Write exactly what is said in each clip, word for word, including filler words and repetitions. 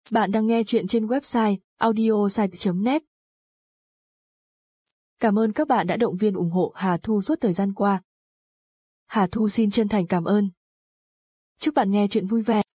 Bạn đang nghe chuyện trên website audiosite chấm net. Cảm ơn các bạn đã động viên ủng hộ Hà Thu suốt thời gian qua. Hà Thu xin chân thành cảm ơn. Chúc bạn nghe chuyện vui vẻ.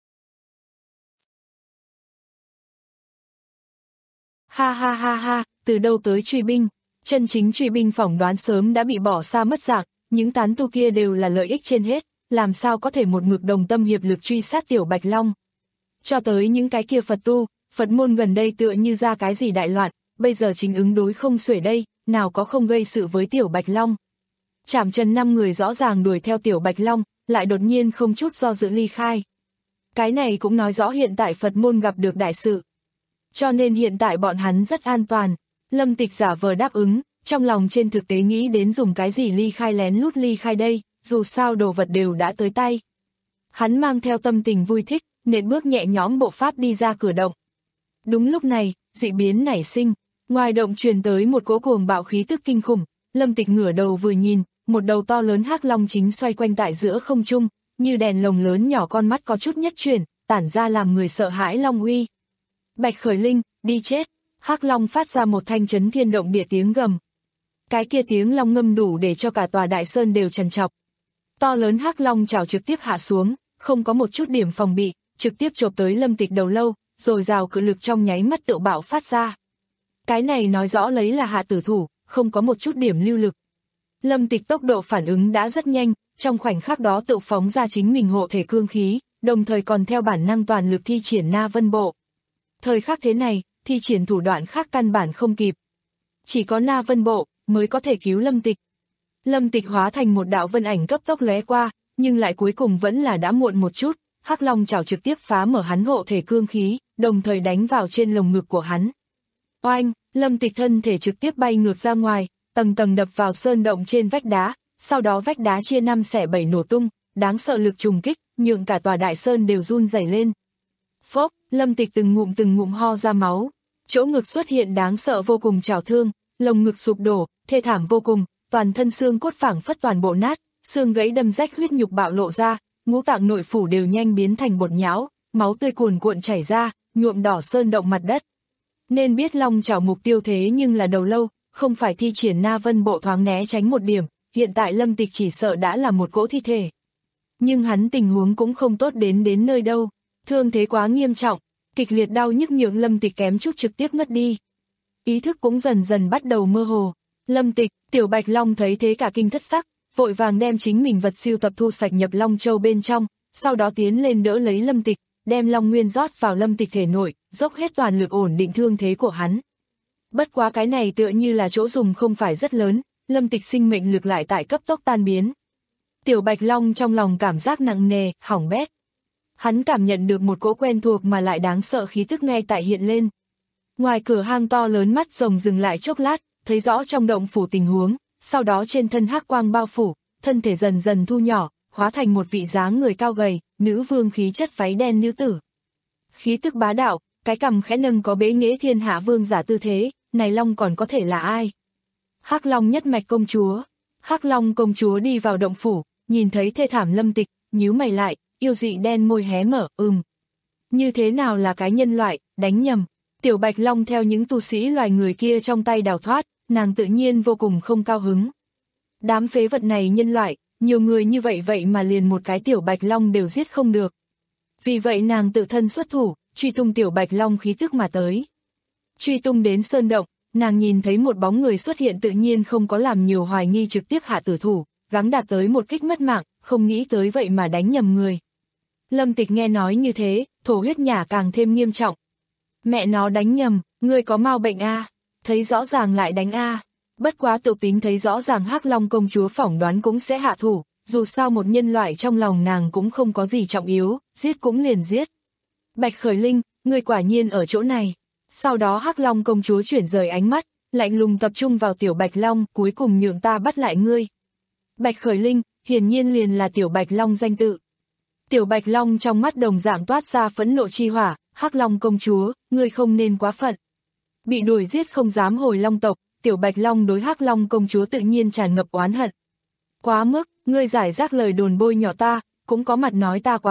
Ha ha ha ha, từ đâu tới truy binh, chân chính truy binh phỏng đoán sớm đã bị bỏ xa mất dạng, những tán tu kia đều là lợi ích trên hết, làm sao có thể một ngực đồng tâm hiệp lực truy sát Tiểu Bạch Long. Cho tới những cái kia Phật tu, Phật môn gần đây tựa như ra cái gì đại loạn, bây giờ chính ứng đối không xuể đây, nào có không gây sự với Tiểu Bạch Long. Trảm Trần năm người rõ ràng đuổi theo Tiểu Bạch Long, lại đột nhiên không chút do dự ly khai. Cái này cũng nói rõ hiện tại Phật môn gặp được đại sự. Cho nên hiện tại bọn hắn rất an toàn. Lâm Tịch giả vờ đáp ứng, trong lòng trên thực tế nghĩ đến dùng cái gì ly khai lén lút ly khai đây, dù sao đồ vật đều đã tới tay. Hắn mang theo tâm tình vui thích, nện bước nhẹ nhõm bộ pháp đi ra cửa động. Đúng lúc này, dị biến nảy sinh, ngoài động truyền tới một cỗ cuồng bạo khí tức kinh khủng. Lâm Tịch ngửa đầu vừa nhìn, một đầu to lớn hắc long chính xoay quanh tại giữa không trung, như đèn lồng lớn nhỏ, con mắt có chút nhất chuyển, tản ra làm người sợ hãi long uy. Bạch Khởi Linh, đi chết! Hắc long phát ra một thanh chấn thiên động địa tiếng gầm. Cái kia tiếng long ngâm đủ để cho cả tòa đại sơn đều trằn trọc. To lớn hắc long chảo trực tiếp hạ xuống, không có một chút điểm phòng bị, trực tiếp chộp tới Lâm Tịch đầu lâu, rồi rào cự lực trong nháy mắt tự bạo phát ra. Cái này nói rõ lấy là hạ tử thủ, không có một chút điểm lưu lực. Lâm Tịch tốc độ phản ứng đã rất nhanh, trong khoảnh khắc đó tự phóng ra chính mình hộ thể cương khí, đồng thời còn theo bản năng toàn lực thi triển Na Vân Bộ. Thời khắc thế này, thi triển thủ đoạn khác căn bản không kịp. Chỉ có Na Vân Bộ mới có thể cứu Lâm Tịch. Lâm Tịch hóa thành một đạo vân ảnh cấp tốc lóe qua, nhưng lại cuối cùng vẫn là đã muộn một chút, hắc long chảo trực tiếp phá mở hắn hộ thể cương khí, đồng thời đánh vào trên lồng ngực của hắn. Oanh, Lâm Tịch thân thể trực tiếp bay ngược ra ngoài, tầng tầng đập vào sơn động trên vách đá, sau đó vách đá chia năm xẻ bảy nổ tung, đáng sợ lực trùng kích, nhượng cả tòa đại sơn đều run rẩy lên. Phốc, Lâm Tịch từng ngụm từng ngụm ho ra máu, chỗ ngực xuất hiện đáng sợ vô cùng trào thương, lồng ngực sụp đổ, thê thảm vô cùng, toàn thân xương cốt phảng phất toàn bộ nát, xương gãy đâm rách, huyết nhục bạo lộ ra, ngũ tạng nội phủ đều nhanh biến thành bột nhão, máu tươi cuồn cuộn chảy ra, nhuộm đỏ sơn động mặt đất. Nên biết long chảo mục tiêu thế nhưng là đầu lâu, không phải thi triển Na Vân Bộ thoáng né tránh một điểm, hiện tại Lâm Tịch chỉ sợ đã là một cỗ thi thể. Nhưng hắn tình huống cũng không tốt đến đến nơi đâu, thương thế quá nghiêm trọng, kịch liệt đau nhức nhượng Lâm Tịch kém chút trực tiếp ngất đi. Ý thức cũng dần dần bắt đầu mơ hồ. Lâm Tịch, Tiểu Bạch Long thấy thế cả kinh thất sắc, vội vàng đem chính mình vật siêu tập thu sạch nhập Long Châu bên trong, sau đó tiến lên đỡ lấy Lâm Tịch, đem Long Nguyên rót vào Lâm Tịch thể nội, dốc hết toàn lực ổn định thương thế của hắn. Bất quá cái này tựa như là chỗ dùng không phải rất lớn, Lâm Tịch sinh mệnh lực lại tại cấp tốc tan biến. Tiểu Bạch Long trong lòng cảm giác nặng nề, hỏng bét. Hắn cảm nhận được một cỗ quen thuộc mà lại đáng sợ khí tức ngay tại hiện lên. Ngoài cửa hang to lớn, mắt rồng dừng lại chốc lát, thấy rõ trong động phủ tình huống, sau đó trên thân hắc quang bao phủ, thân thể dần dần thu nhỏ, hóa thành một vị dáng người cao gầy, nữ vương khí chất váy đen nữ tử. Khí tức bá đạo, cái cằm khẽ nâng có bế nghệ thiên hạ vương giả tư thế, này long còn có thể là ai? Hắc Long nhất mạch công chúa. Hắc Long công chúa đi vào động phủ, nhìn thấy thê thảm Lâm Tịch, nhíu mày lại, yêu dị đen môi hé mở, ừm. Như thế nào là cái nhân loại, đánh nhầm. Tiểu Bạch Long theo những tu sĩ loài người kia trong tay đào thoát, nàng tự nhiên vô cùng không cao hứng. Đám phế vật này nhân loại, nhiều người như vậy vậy mà liền một cái Tiểu Bạch Long đều giết không được. Vì vậy nàng tự thân xuất thủ, truy tung Tiểu Bạch Long khí tức mà tới. Truy tung đến sơn động, nàng nhìn thấy một bóng người xuất hiện, tự nhiên không có làm nhiều hoài nghi, trực tiếp hạ tử thủ, gắng đạt tới một kích mất mạng, không nghĩ tới vậy mà đánh nhầm người. Lâm Tịch nghe nói như thế, thổ huyết nhả càng thêm nghiêm trọng. Mẹ nó đánh nhầm, ngươi có mau bệnh a? Thấy rõ ràng lại đánh a? Bất quá tự tính thấy rõ ràng Hắc Long công chúa phỏng đoán cũng sẽ hạ thủ, dù sao một nhân loại trong lòng nàng cũng không có gì trọng yếu, giết cũng liền giết. Bạch Khởi Linh, ngươi quả nhiên ở chỗ này. Sau đó Hắc Long công chúa chuyển rời ánh mắt, lạnh lùng tập trung vào Tiểu Bạch Long, cuối cùng nhượng ta bắt lại ngươi. Bạch Khởi Linh, hiển nhiên liền là Tiểu Bạch Long danh tự. Tiểu Bạch Long trong mắt đồng dạng toát ra phẫn nộ chi hỏa, Hắc Long công chúa, ngươi không nên quá phận. Bị đuổi giết không dám hồi Long tộc, Tiểu Bạch Long đối Hắc Long công chúa tự nhiên tràn ngập oán hận. Quá mức, ngươi giải rác lời đồn bôi nhỏ ta, cũng có mặt nói ta quá mức,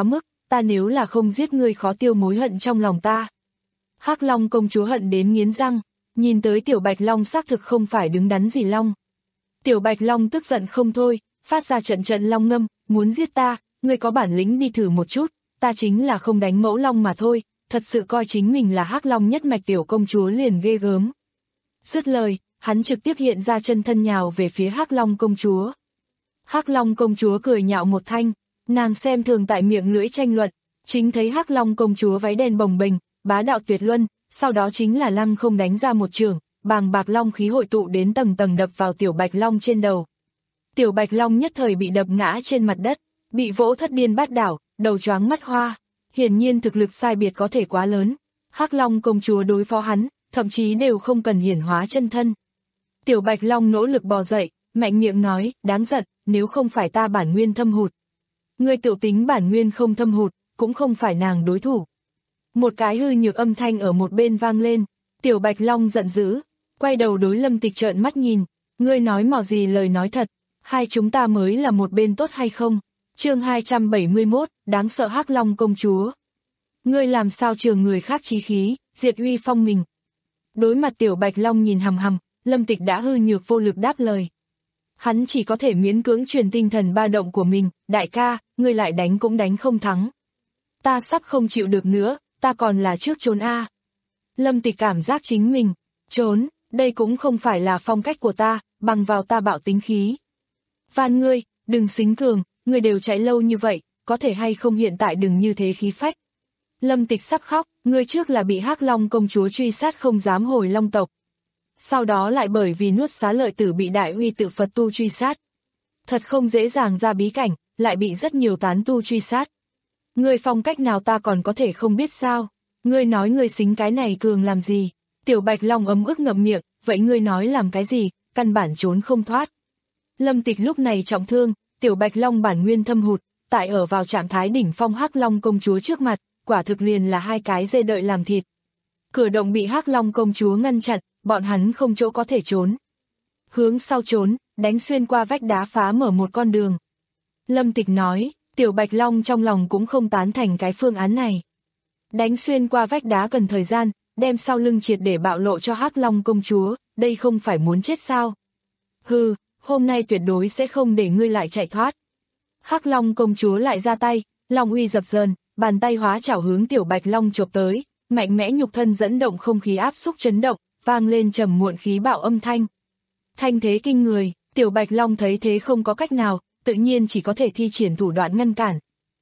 ta nếu là không giết ngươi khó tiêu mối hận trong lòng ta. Hắc Long công chúa hận đến nghiến răng, nhìn tới Tiểu Bạch Long xác thực không phải đứng đắn gì long. Tiểu Bạch Long tức giận không thôi, phát ra trận trận long ngâm, muốn giết ta, ngươi có bản lĩnh đi thử một chút, ta chính là không đánh mẫu long mà thôi, thật sự coi chính mình là Hắc Long nhất mạch tiểu công chúa liền ghê gớm. Dứt lời, hắn trực tiếp hiện ra chân thân nhào về phía Hắc Long công chúa. Hắc Long công chúa cười nhạo một thanh, nàng xem thường tại miệng lưỡi tranh luận, chính thấy Hắc Long công chúa váy đen bồng bềnh, bá đạo tuyệt luân, sau đó chính là lăng không đánh ra một trường, bàng bạc long khí hội tụ đến tầng tầng đập vào Tiểu Bạch Long trên đầu. Tiểu Bạch Long nhất thời bị đập ngã trên mặt đất, bị vỗ thất điên bát đảo, đầu choáng mắt hoa. Hiển nhiên thực lực sai biệt có thể quá lớn. Hắc Long công chúa đối phó hắn, thậm chí đều không cần hiển hóa chân thân. Tiểu Bạch Long nỗ lực bò dậy, mạnh miệng nói, đáng giận, nếu không phải ta bản nguyên thâm hụt. Ngươi tự tính bản nguyên không thâm hụt, cũng không phải nàng đối thủ. Một cái hư nhược âm thanh ở một bên vang lên, Tiểu Bạch Long giận dữ, quay đầu đối Lâm Tịch trợn mắt nhìn, ngươi nói mò gì lời nói thật, hai chúng ta mới là một bên tốt hay không? Chương hai trăm bảy mươi mốt, đáng sợ Hắc Long công chúa. Ngươi làm sao trường người khác chí khí, diệt uy phong mình. Đối mặt Tiểu Bạch Long nhìn hằm hằm, Lâm Tịch đã hư nhược vô lực đáp lời. Hắn chỉ có thể miễn cưỡng truyền tinh thần ba động của mình, đại ca, ngươi lại đánh cũng đánh không thắng. Ta sắp không chịu được nữa, ta còn là trước trốn a. Lâm Tịch cảm giác chính mình, trốn, đây cũng không phải là phong cách của ta, bằng vào ta bạo tính khí. Van ngươi, đừng xính cường, ngươi đều chạy lâu như vậy, có thể hay không hiện tại đừng như thế khí phách. Lâm Tịch sắp khóc, ngươi trước là bị Hắc Long công chúa truy sát không dám hồi Long tộc. Sau đó lại bởi vì nuốt xá lợi tử bị đại uy tự Phật tu truy sát. Thật không dễ dàng ra bí cảnh, lại bị rất nhiều tán tu truy sát. Ngươi phong cách nào ta còn có thể không biết sao? Ngươi nói ngươi xính cái này cường làm gì? Tiểu Bạch Long ấm ức ngậm miệng, vậy ngươi nói làm cái gì, căn bản trốn không thoát. Lâm Tịch lúc này trọng thương, Tiểu Bạch Long bản nguyên thâm hụt, tại ở vào trạng thái đỉnh phong Hắc Long công chúa trước mặt, quả thực liền là hai cái dê đợi làm thịt. Cửa động bị Hắc Long công chúa ngăn chặn, bọn hắn không chỗ có thể trốn. Hướng sau trốn, đánh xuyên qua vách đá phá mở một con đường. Lâm Tịch nói, Tiểu Bạch Long trong lòng cũng không tán thành cái phương án này. Đánh xuyên qua vách đá cần thời gian, đem sau lưng triệt để bạo lộ cho Hắc Long công chúa, đây không phải muốn chết sao? Hừ, hôm nay tuyệt đối sẽ không để ngươi lại chạy thoát. Hắc Long công chúa lại ra tay, long uy dập dờn, bàn tay hóa chảo hướng Tiểu Bạch Long chộp tới, mạnh mẽ nhục thân dẫn động không khí áp xúc chấn động, vang lên trầm muộn khí bạo âm thanh. Thanh thế kinh người, Tiểu Bạch Long thấy thế không có cách nào, tự nhiên chỉ có thể thi triển thủ đoạn ngăn cản.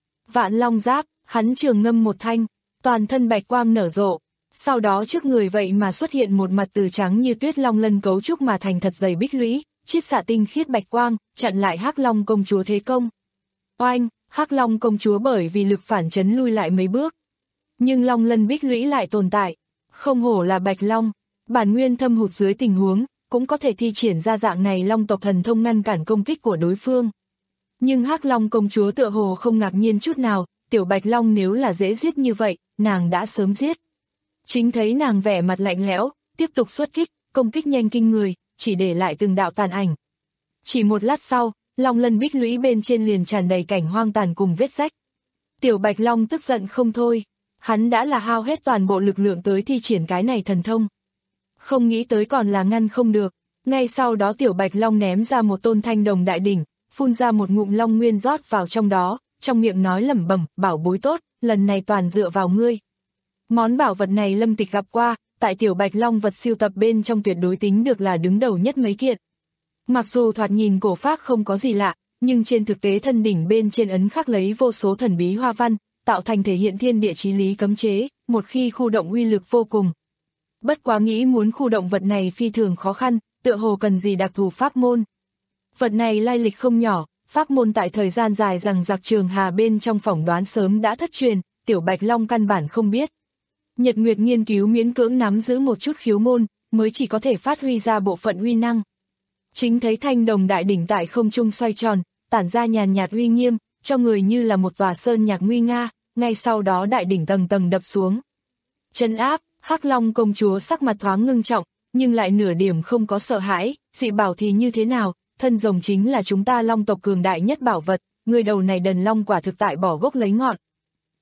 Vạn Long giáp, hắn trường ngâm một thanh, toàn thân bạch quang nở rộ, sau đó trước người vậy mà xuất hiện một mặt từ trắng như tuyết long lân cấu trúc mà thành thật dày bích lũy, chiết xạ tinh khiết bạch quang, chặn lại Hắc Long công chúa thế công. Oanh, Hắc Long công chúa bởi vì lực phản chấn lui lại mấy bước. Nhưng long lân bích lũy lại tồn tại, không hổ là Bạch Long, bản nguyên thâm hụt dưới tình huống, cũng có thể thi triển ra dạng này long tộc thần thông ngăn cản công kích của đối phương. Nhưng Hắc Long công chúa tựa hồ không ngạc nhiên chút nào, Tiểu Bạch Long nếu là dễ giết như vậy, nàng đã sớm giết. Chính thấy nàng vẻ mặt lạnh lẽo, tiếp tục xuất kích, công kích nhanh kinh người, chỉ để lại từng đạo tàn ảnh. Chỉ một lát sau, long lân bích lũy bên trên liền tràn đầy cảnh hoang tàn cùng vết rách. Tiểu Bạch Long tức giận không thôi, hắn đã là hao hết toàn bộ lực lượng tới thi triển cái này thần thông. Không nghĩ tới còn là ngăn không được, ngay sau đó Tiểu Bạch Long ném ra một tôn thanh đồng đại đỉnh, phun ra một ngụm long nguyên rót vào trong đó, trong miệng nói lẩm bẩm, bảo bối tốt, lần này toàn dựa vào ngươi. Món bảo vật này Lâm Tịch gặp qua, tại Tiểu Bạch Long vật siêu tập bên trong tuyệt đối tính được là đứng đầu nhất mấy kiện. Mặc dù thoạt nhìn cổ phác không có gì lạ, nhưng trên thực tế thân đỉnh bên trên ấn khắc lấy vô số thần bí hoa văn, tạo thành thể hiện thiên địa chí lý cấm chế, một khi khu động uy lực vô cùng. Bất quá nghĩ muốn khu động vật này phi thường khó khăn, tựa hồ cần gì đặc thù pháp môn. Vật này lai lịch không nhỏ, pháp môn tại thời gian dài rằng giặc trường hà bên trong phỏng đoán sớm đã thất truyền, Tiểu Bạch Long căn bản không biết. Nhật Nguyệt nghiên cứu miễn cưỡng nắm giữ một chút khiếu môn, mới chỉ có thể phát huy ra bộ phận uy năng. Chính thấy thanh đồng đại đỉnh tại không trung xoay tròn, tản ra nhàn nhạt uy nghiêm, cho người như là một tòa sơn nhạc nguy nga, ngay sau đó đại đỉnh tầng tầng đập xuống. Trấn áp, Hắc Long công chúa sắc mặt thoáng ngưng trọng, nhưng lại nửa điểm không có sợ hãi, dị bảo thì như thế nào, thân rồng chính là chúng ta long tộc cường đại nhất bảo vật, người đầu này đần long quả thực tại bỏ gốc lấy ngọn.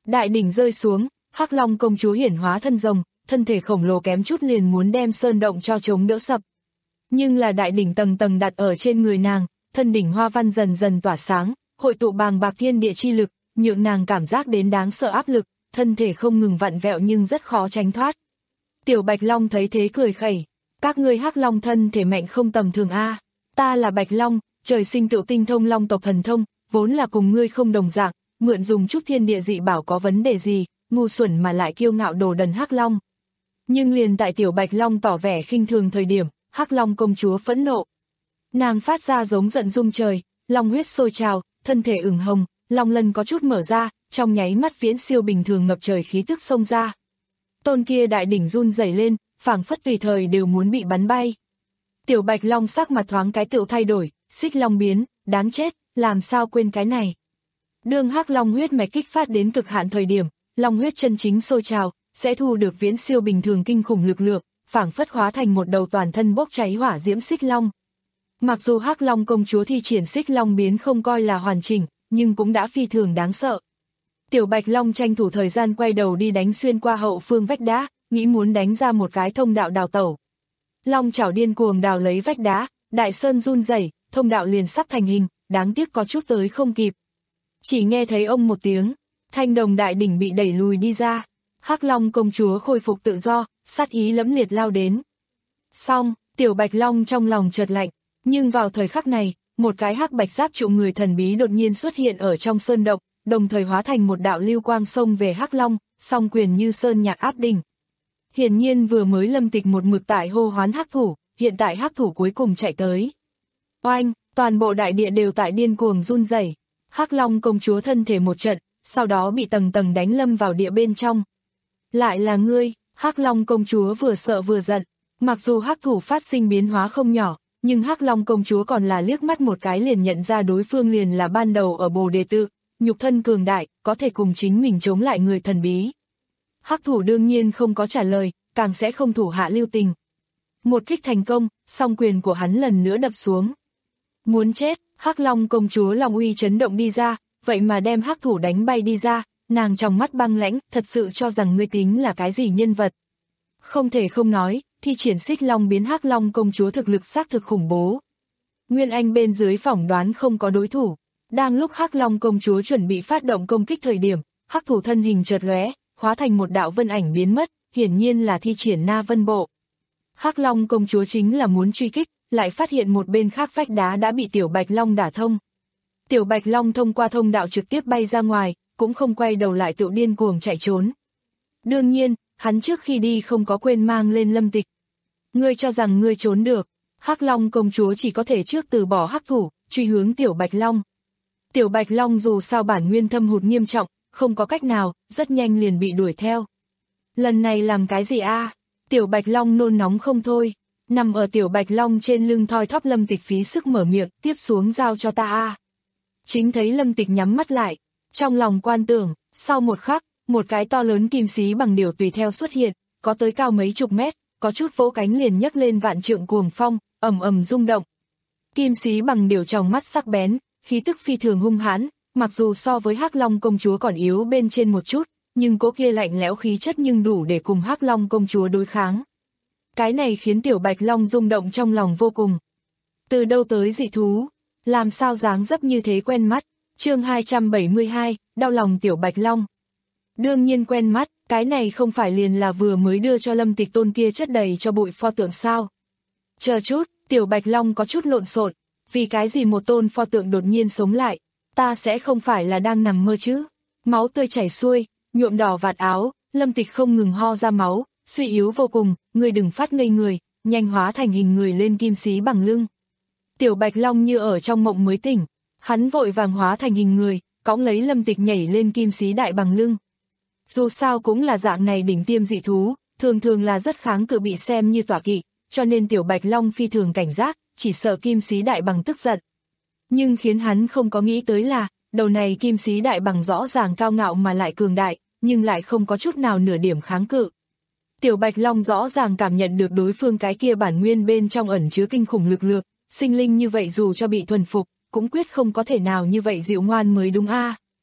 Đại đỉnh rơi xuống, Hắc Long công chúa hiển hóa thân rồng, thân thể khổng lồ kém chút liền muốn đem sơn động cho chống đỡ sập. Nhưng là đại đỉnh tầng tầng đặt ở trên người nàng, thân đỉnh hoa văn dần dần tỏa sáng, hội tụ bàng bạc thiên địa chi lực, nhượng nàng cảm giác đến đáng sợ áp lực, thân thể không ngừng vặn vẹo nhưng rất khó tránh thoát. Tiểu Bạch Long thấy thế cười khẩy, các ngươi Hắc Long thân thể mạnh không tầm thường a, ta là Bạch Long, trời sinh tự tinh thông long tộc thần thông, vốn là cùng ngươi không đồng dạng, mượn dùng chút thiên địa dị bảo có vấn đề gì, ngu xuẩn mà lại kiêu ngạo đồ đần Hắc Long. Nhưng liền tại Tiểu Bạch Long tỏ vẻ khinh thường thời điểm, Hắc Long công chúa phẫn nộ. Nàng phát ra giống giận rung trời, long huyết sôi trào, thân thể ửng hồng, long lân có chút mở ra, trong nháy mắt viễn siêu bình thường ngập trời khí tức xông ra. Tôn kia đại đỉnh run rẩy lên, phảng phất tùy thời đều muốn bị bắn bay. Tiểu Bạch Long sắc mặt thoáng cái tựu thay đổi, xích long biến, đáng chết, làm sao quên cái này. Đương Hắc Long huyết mạch kích phát đến cực hạn thời điểm, long huyết chân chính sôi trào, sẽ thu được viễn siêu bình thường kinh khủng lực lượng, phảng phất hóa thành một đầu toàn thân bốc cháy hỏa diễm xích long. Mặc dù Hắc Long công chúa thi triển xích long biến không coi là hoàn chỉnh, nhưng cũng đã phi thường đáng sợ. Tiểu Bạch Long tranh thủ thời gian quay đầu đi đánh xuyên qua hậu phương vách đá, nghĩ muốn đánh ra một cái thông đạo đào tẩu. Long chảo điên cuồng đào lấy vách đá, đại sơn run rẩy, thông đạo liền sắp thành hình, đáng tiếc có chút tới không kịp. Chỉ nghe thấy ông một tiếng, thanh đồng đại đỉnh bị đẩy lùi đi ra. Hắc Long công chúa khôi phục tự do, sát ý lẫm liệt lao đến. Xong, Tiểu Bạch Long trong lòng chợt lạnh, nhưng vào thời khắc này, một cái hắc bạch giáp trụ người thần bí đột nhiên xuất hiện ở trong sơn động, đồng thời hóa thành một đạo lưu quang xông về Hắc Long, song quyền như sơn nhạc áp đỉnh. Hiển nhiên vừa mới Lâm Tịch một mực tại hô hoán hắc thủ, hiện tại hắc thủ cuối cùng chạy tới. Oanh, toàn bộ đại địa đều tại điên cuồng run rẩy. Hắc Long công chúa thân thể một trận, sau đó bị tầng tầng đánh lâm vào địa bên trong. Lại là ngươi, Hắc Long công chúa vừa sợ vừa giận, mặc dù hắc thủ phát sinh biến hóa không nhỏ, nhưng Hắc Long công chúa còn là liếc mắt một cái liền nhận ra đối phương liền là ban đầu ở Bồ Đề Tự, nhục thân cường đại, có thể cùng chính mình chống lại người thần bí. Hắc thủ đương nhiên không có trả lời, càng sẽ không thủ hạ lưu tình. Một kích thành công, song quyền của hắn lần nữa đập xuống. Muốn chết, Hắc Long công chúa lòng uy chấn động đi ra, vậy mà đem hắc thủ đánh bay đi ra, nàng trong mắt băng lãnh, thật sự cho rằng ngươi tính là cái gì nhân vật. Không thể không nói, thi triển xích long biến Hắc Long công chúa thực lực xác thực khủng bố. Nguyên Anh bên dưới phỏng đoán không có đối thủ. Đang lúc Hắc Long công chúa chuẩn bị phát động công kích thời điểm, hắc thủ thân hình chợt lóe, hóa thành một đạo vân ảnh biến mất, hiển nhiên là thi triển Na Vân Bộ. Hắc Long công chúa chính là muốn truy kích, lại phát hiện một bên khác vách đá đã bị Tiểu Bạch Long đả thông. Tiểu Bạch Long thông qua thông đạo trực tiếp bay ra ngoài, cũng không quay đầu lại tự điên cuồng chạy trốn. Đương nhiên, hắn trước khi đi không có quên mang lên Lâm Tịch. Ngươi cho rằng ngươi trốn được, Hắc Long công chúa chỉ có thể trước từ bỏ hắc thủ, truy hướng Tiểu Bạch Long. Tiểu Bạch Long dù sao bản nguyên thâm hụt nghiêm trọng, không có cách nào, rất nhanh liền bị đuổi theo. Lần này làm cái gì a? À? Tiểu Bạch Long nôn nóng không thôi, nằm ở Tiểu Bạch Long trên lưng thoi thóp Lâm Tịch phí sức mở miệng, tiếp xuống giao cho ta a. À. Chính thấy Lâm Tịch nhắm mắt lại, trong lòng quan tưởng, sau một khắc, một cái to lớn kim xí bằng điểu tùy theo xuất hiện, có tới cao mấy chục mét, có chút vỗ cánh liền nhấc lên vạn trượng cuồng phong, ầm ầm rung động. Kim xí bằng điểu trong mắt sắc bén, khí tức phi thường hung hãn, mặc dù so với Hắc Long công chúa còn yếu bên trên một chút, nhưng cố kia lạnh lẽo khí chất nhưng đủ để cùng Hắc Long công chúa đối kháng. Cái này khiến Tiểu Bạch Long rung động trong lòng vô cùng. Từ đâu tới dị thú, làm sao dáng dấp như thế quen mắt, chương hai trăm bảy mươi hai, đau lòng Tiểu Bạch Long. Đương nhiên quen mắt, cái này không phải liền là vừa mới đưa cho Lâm Tịch tôn kia chất đầy cho bụi pho tượng sao. Chờ chút, Tiểu Bạch Long có chút lộn xộn, vì cái gì một tôn pho tượng đột nhiên sống lại, ta sẽ không phải là đang nằm mơ chứ. Máu tươi chảy xuôi, nhuộm đỏ vạt áo, Lâm Tịch không ngừng ho ra máu, suy yếu vô cùng, ngươi đừng phát ngây người, nhanh hóa thành hình người lên kim xí bằng lưng. Tiểu Bạch Long như ở trong mộng mới tỉnh, hắn vội vàng hóa thành hình người, cõng lấy Lâm Tịch nhảy lên kim xí đại bằng lưng. Dù sao cũng là dạng này đỉnh tiêm dị thú, thường thường là rất kháng cự bị xem như tọa kỵ, cho nên Tiểu Bạch Long phi thường cảnh giác, chỉ sợ kim xí đại bằng tức giận. Nhưng khiến hắn không có nghĩ tới là, đầu này kim xí đại bằng rõ ràng cao ngạo mà lại cường đại, nhưng lại không có chút nào nửa điểm kháng cự. Tiểu Bạch Long rõ ràng cảm nhận được đối phương cái kia bản nguyên bên trong ẩn chứa kinh khủng lực lượng, sinh linh như vậy dù cho bị thuần phục, cũng quyết không có thể nào như vậy dịu ngoan mới đúng a.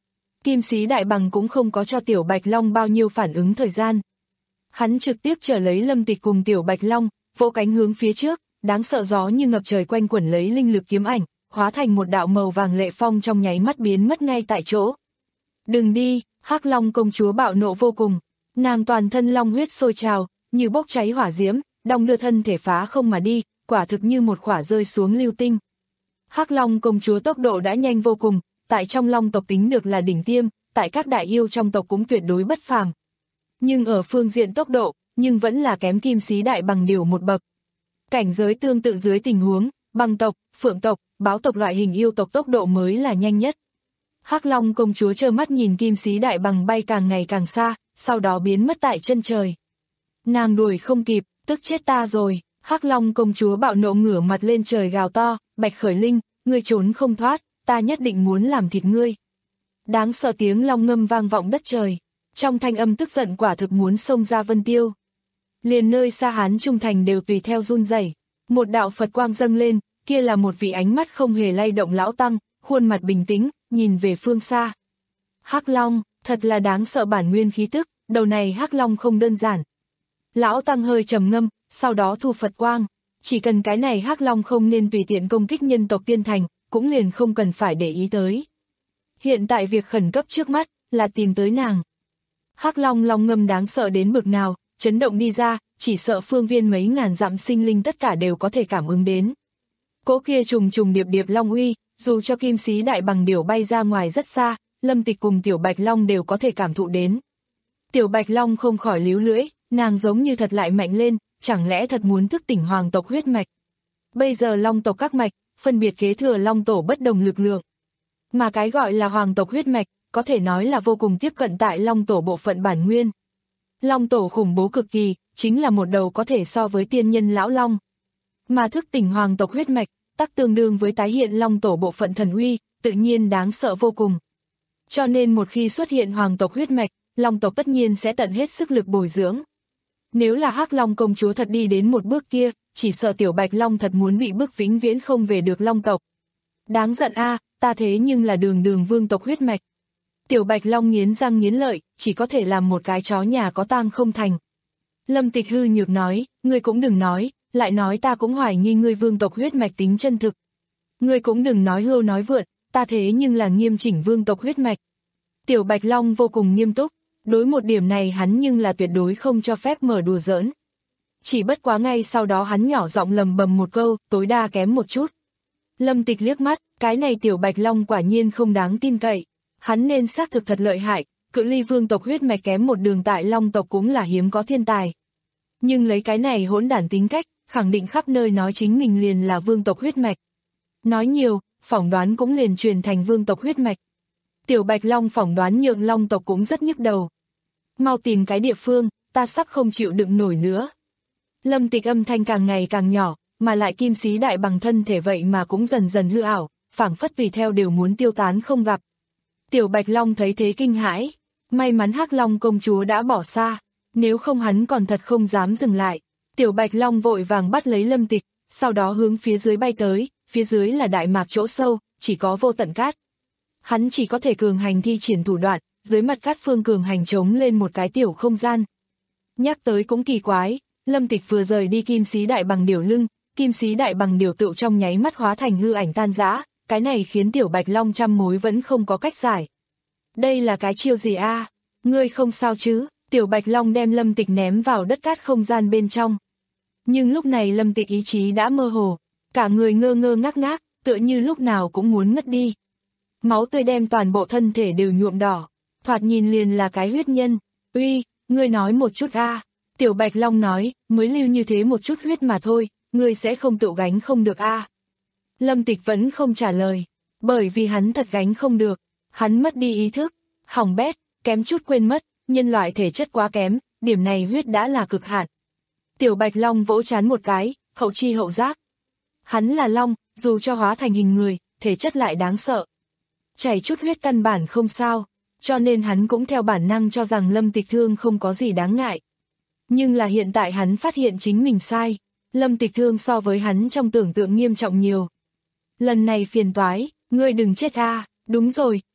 Kim Sĩ Đại Bằng cũng không có cho Tiểu Bạch Long bao nhiêu phản ứng thời gian. Hắn trực tiếp trở lấy Lâm Tịch cùng Tiểu Bạch Long, vỗ cánh hướng phía trước, đáng sợ gió như ngập trời quanh quẩn lấy linh lực kiếm ảnh, hóa thành một đạo màu vàng lệ phong trong nháy mắt biến mất ngay tại chỗ. Đừng đi, Hắc Long công chúa bạo nộ vô cùng, nàng toàn thân long huyết sôi trào, như bốc cháy hỏa diễm, đong đưa thân thể phá không mà đi, quả thực như một quả rơi xuống lưu tinh. Hắc Long công chúa tốc độ đã nhanh vô cùng, tại trong long tộc tính được là đỉnh tiêm, tại các đại yêu trong tộc cũng tuyệt đối bất phàm. Nhưng ở phương diện tốc độ, nhưng vẫn là kém Kim Sĩ Đại Bằng điều một bậc. Cảnh giới tương tự dưới tình huống, Bằng tộc, Phượng tộc, Báo tộc loại hình yêu tộc tốc độ mới là nhanh nhất. Hắc Long công chúa trơ mắt nhìn Kim Sĩ Đại Bằng bay càng ngày càng xa, sau đó biến mất tại chân trời. Nàng đuổi không kịp, tức chết ta rồi. Hắc Long công chúa bạo nộ ngửa mặt lên trời gào to, Bạch Khởi Linh, ngươi trốn không thoát, ta nhất định muốn làm thịt ngươi. Đáng sợ tiếng long ngâm vang vọng đất trời, trong thanh âm tức giận quả thực muốn xông ra vân tiêu. Liền nơi xa Hán Trung Thành đều tùy theo run rẩy. Một đạo Phật quang dâng lên, kia là một vị ánh mắt không hề lay động lão tăng, khuôn mặt bình tĩnh, nhìn về phương xa. Hắc Long, thật là đáng sợ bản nguyên khí tức, đầu này Hắc Long không đơn giản. Lão tăng hơi trầm ngâm, sau đó thu Phật quang, chỉ cần cái này Hắc Long không nên tùy tiện công kích nhân tộc tiên thành, cũng liền không cần phải để ý tới. Hiện tại việc khẩn cấp trước mắt là tìm tới nàng. Hắc Long long ngâm đáng sợ đến bực nào, chấn động đi ra, chỉ sợ phương viên mấy ngàn dặm sinh linh tất cả đều có thể cảm ứng đến. Cỗ kia trùng trùng điệp điệp long uy, dù cho Kim Sĩ Đại Bằng điểu bay ra ngoài rất xa, Lâm Tịch cùng Tiểu Bạch Long đều có thể cảm thụ đến. Tiểu Bạch Long không khỏi líu lưỡi, nàng giống như thật lại mạnh lên, chẳng lẽ thật muốn thức tỉnh hoàng tộc huyết mạch. Bây giờ long tộc các mạch, phân biệt kế thừa long tổ bất đồng lực lượng. Mà cái gọi là hoàng tộc huyết mạch, có thể nói là vô cùng tiếp cận tại long tổ bộ phận bản nguyên. Long tổ khủng bố cực kỳ, chính là một đầu có thể so với tiên nhân lão long. Mà thức tỉnh hoàng tộc huyết mạch, tắc tương đương với tái hiện long tổ bộ phận thần uy, tự nhiên đáng sợ vô cùng. Cho nên một khi xuất hiện hoàng tộc huyết mạch, long tộc tất nhiên sẽ tận hết sức lực bồi dưỡng. Nếu là Hắc Long công chúa thật đi đến một bước kia, chỉ sợ Tiểu Bạch Long thật muốn bị bức vĩnh viễn không về được long tộc. Đáng giận a, ta thế nhưng là đường đường vương tộc huyết mạch. Tiểu Bạch Long nghiến răng nghiến lợi, chỉ có thể làm một cái chó nhà có tang không thành. Lâm Tịch hư nhược nói, ngươi cũng đừng nói, lại nói ta cũng hoài nghi ngươi vương tộc huyết mạch tính chân thực. Ngươi cũng đừng nói hưu nói vượn, ta thế nhưng là nghiêm chỉnh vương tộc huyết mạch. Tiểu Bạch Long vô cùng nghiêm túc, đối một điểm này hắn nhưng là tuyệt đối không cho phép mở đùa giỡn. Chỉ bất quá ngay sau đó hắn nhỏ giọng lầm bầm một câu, tối đa kém một chút. Lâm Tịch liếc mắt, cái này Tiểu Bạch Long quả nhiên không đáng tin cậy. Hắn nên xác thực thật lợi hại, cự ly vương tộc huyết mạch kém một đường tại long tộc cũng là hiếm có thiên tài. Nhưng lấy cái này hỗn đản tính cách, khẳng định khắp nơi nói chính mình liền là vương tộc huyết mạch. Nói nhiều, phỏng đoán cũng liền truyền thành vương tộc huyết mạch. Tiểu Bạch Long phỏng đoán nhượng long tộc cũng rất nhức đầu. Mau tìm cái địa phương, ta sắp không chịu đựng nổi nữa. Lâm Tịch âm thanh càng ngày càng nhỏ, mà lại Kim Sĩ Đại Bằng thân thể vậy mà cũng dần dần hư ảo, phảng phất tùy theo đều muốn tiêu tán không gặp. Tiểu Bạch Long thấy thế kinh hãi, may mắn Hắc Long công chúa đã bỏ xa, nếu không hắn còn thật không dám dừng lại. Tiểu Bạch Long vội vàng bắt lấy Lâm Tịch, sau đó hướng phía dưới bay tới, phía dưới là đại mạc chỗ sâu, chỉ có vô tận cát. Hắn chỉ có thể cường hành thi triển thủ đoạn, dưới mặt cát phương cường hành chống lên một cái tiểu không gian. Nhắc tới cũng kỳ quái, Lâm Tịch vừa rời đi Kim Sĩ Đại Bằng điểu lưng, Kim Sĩ Đại Bằng điểu tựu trong nháy mắt hóa thành hư ảnh tan rã, cái này khiến Tiểu Bạch Long trăm mối vẫn không có cách giải. Đây là cái chiêu gì a? À? Ngươi không sao chứ? Tiểu Bạch Long đem Lâm Tịch ném vào đất cát không gian bên trong. Nhưng lúc này Lâm Tịch ý chí đã mơ hồ, cả người ngơ ngơ ngác ngác, tựa như lúc nào cũng muốn ngất đi. Máu tươi đem toàn bộ thân thể đều nhuộm đỏ, thoạt nhìn liền là cái huyết nhân. Uy, ngươi nói một chút a. À? Tiểu Bạch Long nói, mới lưu như thế một chút huyết mà thôi, ngươi sẽ không tự gánh không được a. À? Lâm Tịch vẫn không trả lời, bởi vì hắn thật gánh không được, hắn mất đi ý thức, hỏng bét, kém chút quên mất, nhân loại thể chất quá kém, điểm này huyết đã là cực hạn. Tiểu Bạch Long vỗ trán một cái, hậu chi hậu giác. Hắn là long, dù cho hóa thành hình người, thể chất lại đáng sợ. Chảy chút huyết căn bản không sao, cho nên hắn cũng theo bản năng cho rằng Lâm Tịch thương không có gì đáng ngại. Nhưng là hiện tại hắn phát hiện chính mình sai, Lâm Tịch thương so với hắn trong tưởng tượng nghiêm trọng nhiều. Lần này phiền toái, ngươi đừng chết a. À. Đúng rồi,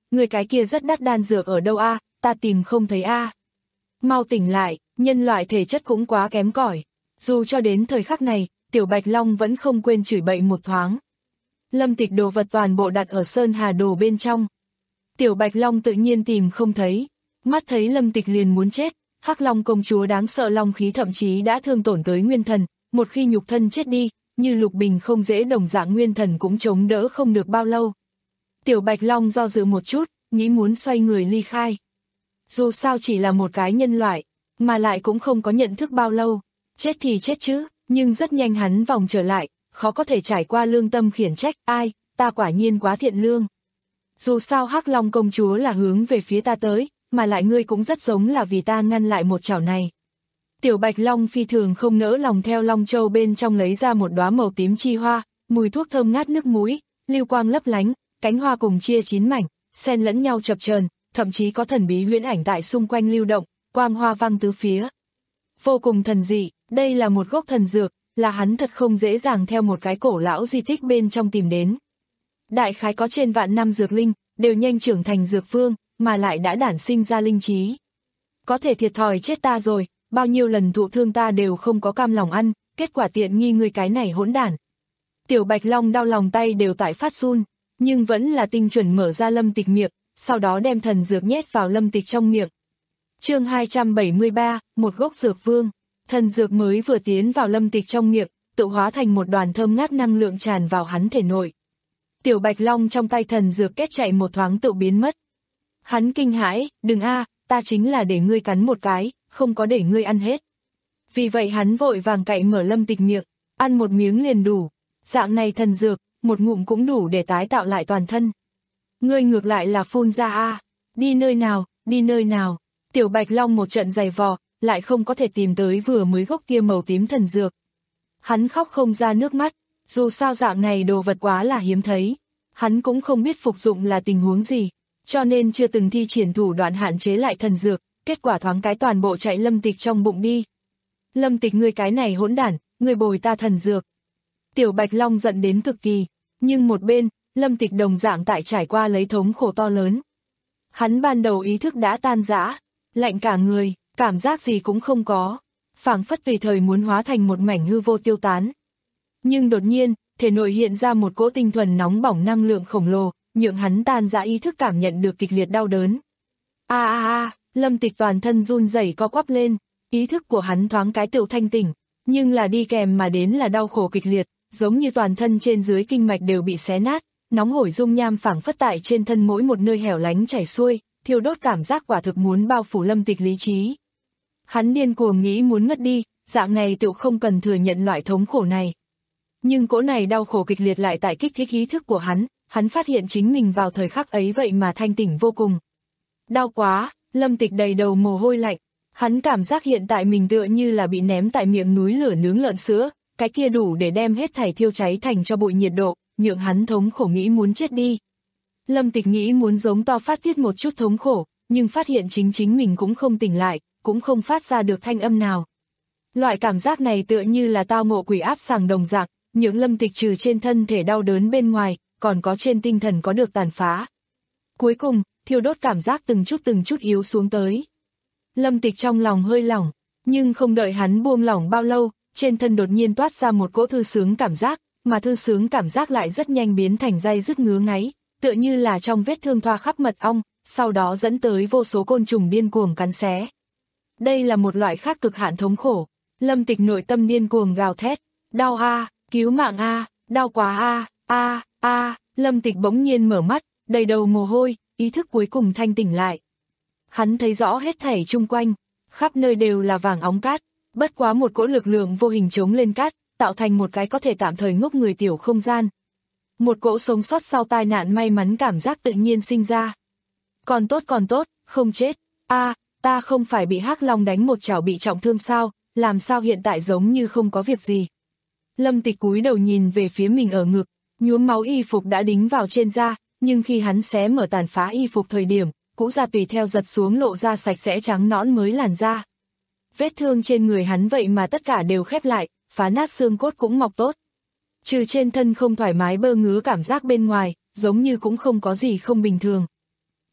người cái kia rất đắt đan dược ở đâu a, ta tìm không thấy a. Mau tỉnh lại, nhân loại thể chất cũng quá kém cỏi. Dù cho đến thời khắc này, Tiểu Bạch Long vẫn không quên chửi bậy một thoáng. Lâm Tịch đồ vật toàn bộ đặt ở Sơn Hà Đồ bên trong. Tiểu Bạch Long tự nhiên tìm không thấy, mắt thấy Lâm Tịch liền muốn chết, Hắc Long công chúa đáng sợ long khí thậm chí đã thương tổn tới nguyên thần, một khi nhục thân chết đi, như Lục Bình không dễ đồng dạng nguyên thần cũng chống đỡ không được bao lâu. Tiểu Bạch Long do dự một chút, nghĩ muốn xoay người ly khai. Dù sao chỉ là một cái nhân loại, mà lại cũng không có nhận thức bao lâu, chết thì chết chứ, nhưng rất nhanh hắn vòng trở lại, khó có thể trải qua lương tâm khiển trách, ai, ta quả nhiên quá thiện lương. Dù sao Hắc Long công chúa là hướng về phía ta tới, mà lại ngươi cũng rất giống là vì ta ngăn lại một chảo này. Tiểu Bạch Long phi thường không nỡ lòng theo Long Châu bên trong lấy ra một đóa màu tím chi hoa, mùi thuốc thơm ngát nước mũi, lưu quang lấp lánh, cánh hoa cùng chia chín mảnh, xen lẫn nhau chập chờn, thậm chí có thần bí huyễn ảnh tại xung quanh lưu động, quang hoa văng tứ phía. Vô cùng thần dị, đây là một gốc thần dược, là hắn thật không dễ dàng theo một cái cổ lão di tích bên trong tìm đến. Đại khái có trên vạn năm dược linh, đều nhanh trưởng thành dược phương, mà lại đã đản sinh ra linh trí. Có thể thiệt thòi chết ta rồi, bao nhiêu lần thụ thương ta đều không có cam lòng ăn, kết quả tiện nghi người cái này hỗn đản. Tiểu Bạch Long đau lòng tay đều tại phát run, nhưng vẫn là tinh chuẩn mở ra Lâm Tịch miệng, sau đó đem thần dược nhét vào Lâm Tịch trong miệng. Chương hai trăm bảy mươi ba, một gốc dược vương. Thần dược mới vừa tiến vào Lâm Tịch trong miệng, tự hóa thành một đoàn thơm ngát năng lượng tràn vào hắn thể nội. Tiểu Bạch Long trong tay thần dược kết chạy một thoáng tự biến mất. Hắn kinh hãi, đừng a, ta chính là để ngươi cắn một cái, không có để ngươi ăn hết. Vì vậy hắn vội vàng cậy mở Lâm Tịch miệng, ăn một miếng liền đủ. Dạng này thần dược, một ngụm cũng đủ để tái tạo lại toàn thân. Ngươi ngược lại là phun ra a, đi nơi nào, đi nơi nào. Tiểu Bạch Long một trận giày vò, lại không có thể tìm tới vừa mới gốc kia màu tím thần dược. Hắn khóc không ra nước mắt, dù sao dạng này đồ vật quá là hiếm thấy. Hắn cũng không biết phục dụng là tình huống gì, cho nên chưa từng thi triển thủ đoạn hạn chế lại thần dược, kết quả thoáng cái toàn bộ chạy Lâm Tịch trong bụng đi. Lâm Tịch ngươi cái này hỗn đản, ngươi bồi ta thần dược. Tiểu Bạch Long giận đến cực kỳ, nhưng một bên, Lâm Tịch đồng dạng tại trải qua lấy thống khổ to lớn. Hắn ban đầu ý thức đã tan rã, lạnh cả người, cảm giác gì cũng không có, phảng phất tùy thời muốn hóa thành một mảnh hư vô tiêu tán. Nhưng đột nhiên, thể nội hiện ra một cỗ tinh thuần nóng bỏng năng lượng khổng lồ, nhượng hắn tan rã ý thức cảm nhận được kịch liệt đau đớn. A a a, Lâm Tịch toàn thân run rẩy co quắp lên, ý thức của hắn thoáng cái tựu thanh tỉnh, nhưng là đi kèm mà đến là đau khổ kịch liệt, giống như toàn thân trên dưới kinh mạch đều bị xé nát, nóng hổi dung nham phảng phất tại trên thân mỗi một nơi hẻo lánh chảy xuôi, thiêu đốt cảm giác quả thực muốn bao phủ Lâm Tịch lý trí. Hắn điên cuồng nghĩ muốn ngất đi, dạng này tựu không cần thừa nhận loại thống khổ này. Nhưng cỗ này đau khổ kịch liệt lại tại kích thích ý thức của hắn, hắn phát hiện chính mình vào thời khắc ấy vậy mà thanh tỉnh vô cùng. Đau quá, Lâm Tịch đầy đầu mồ hôi lạnh, hắn cảm giác hiện tại mình tựa như là bị ném tại miệng núi lửa nướng lợn sữa, cái kia đủ để đem hết thảy thiêu cháy thành cho bụi nhiệt độ, nhượng hắn thống khổ nghĩ muốn chết đi. Lâm Tịch nghĩ muốn giống to phát tiết một chút thống khổ, nhưng phát hiện chính chính mình cũng không tỉnh lại, cũng không phát ra được thanh âm nào. Loại cảm giác này tựa như là tao ngộ quỷ áp sàng đồng dạng, nhượng Lâm Tịch trừ trên thân thể đau đớn bên ngoài, còn có trên tinh thần có được tàn phá. Cuối cùng, thiêu đốt cảm giác từng chút từng chút yếu xuống tới. Lâm Tịch trong lòng hơi lỏng, nhưng không đợi hắn buông lỏng bao lâu, trên thân đột nhiên toát ra một cỗ thư sướng cảm giác, mà thư sướng cảm giác lại rất nhanh biến thành day dứt ngứa ngáy, tựa như là trong vết thương thoa khắp mật ong, sau đó dẫn tới vô số côn trùng điên cuồng cắn xé. Đây là một loại khác cực hạn thống khổ, Lâm Tịch nội tâm điên cuồng gào thét, đau a, cứu mạng a, đau quá a, a, a, Lâm Tịch bỗng nhiên mở mắt, đầy đầu mồ hôi, ý thức cuối cùng thanh tỉnh lại. Hắn thấy rõ hết thảy chung quanh, khắp nơi đều là vàng óng cát, bất quá một cỗ lực lượng vô hình chống lên cát, tạo thành một cái có thể tạm thời ngốc người tiểu không gian. Một cỗ sống sót sau tai nạn may mắn cảm giác tự nhiên sinh ra. Còn tốt còn tốt, không chết. A, ta không phải bị Hắc Long đánh một chảo bị trọng thương sao, làm sao hiện tại giống như không có việc gì. Lâm Tịch cúi đầu nhìn về phía mình ở ngực, nhuốm máu y phục đã đính vào trên da, nhưng khi hắn xé mở tàn phá y phục thời điểm, cũ da tùy theo giật xuống lộ ra sạch sẽ trắng nõn mới làn da. Vết thương trên người hắn vậy mà tất cả đều khép lại, phá nát xương cốt cũng mọc tốt. Trừ trên thân không thoải mái bơ ngứa cảm giác bên ngoài, giống như cũng không có gì không bình thường.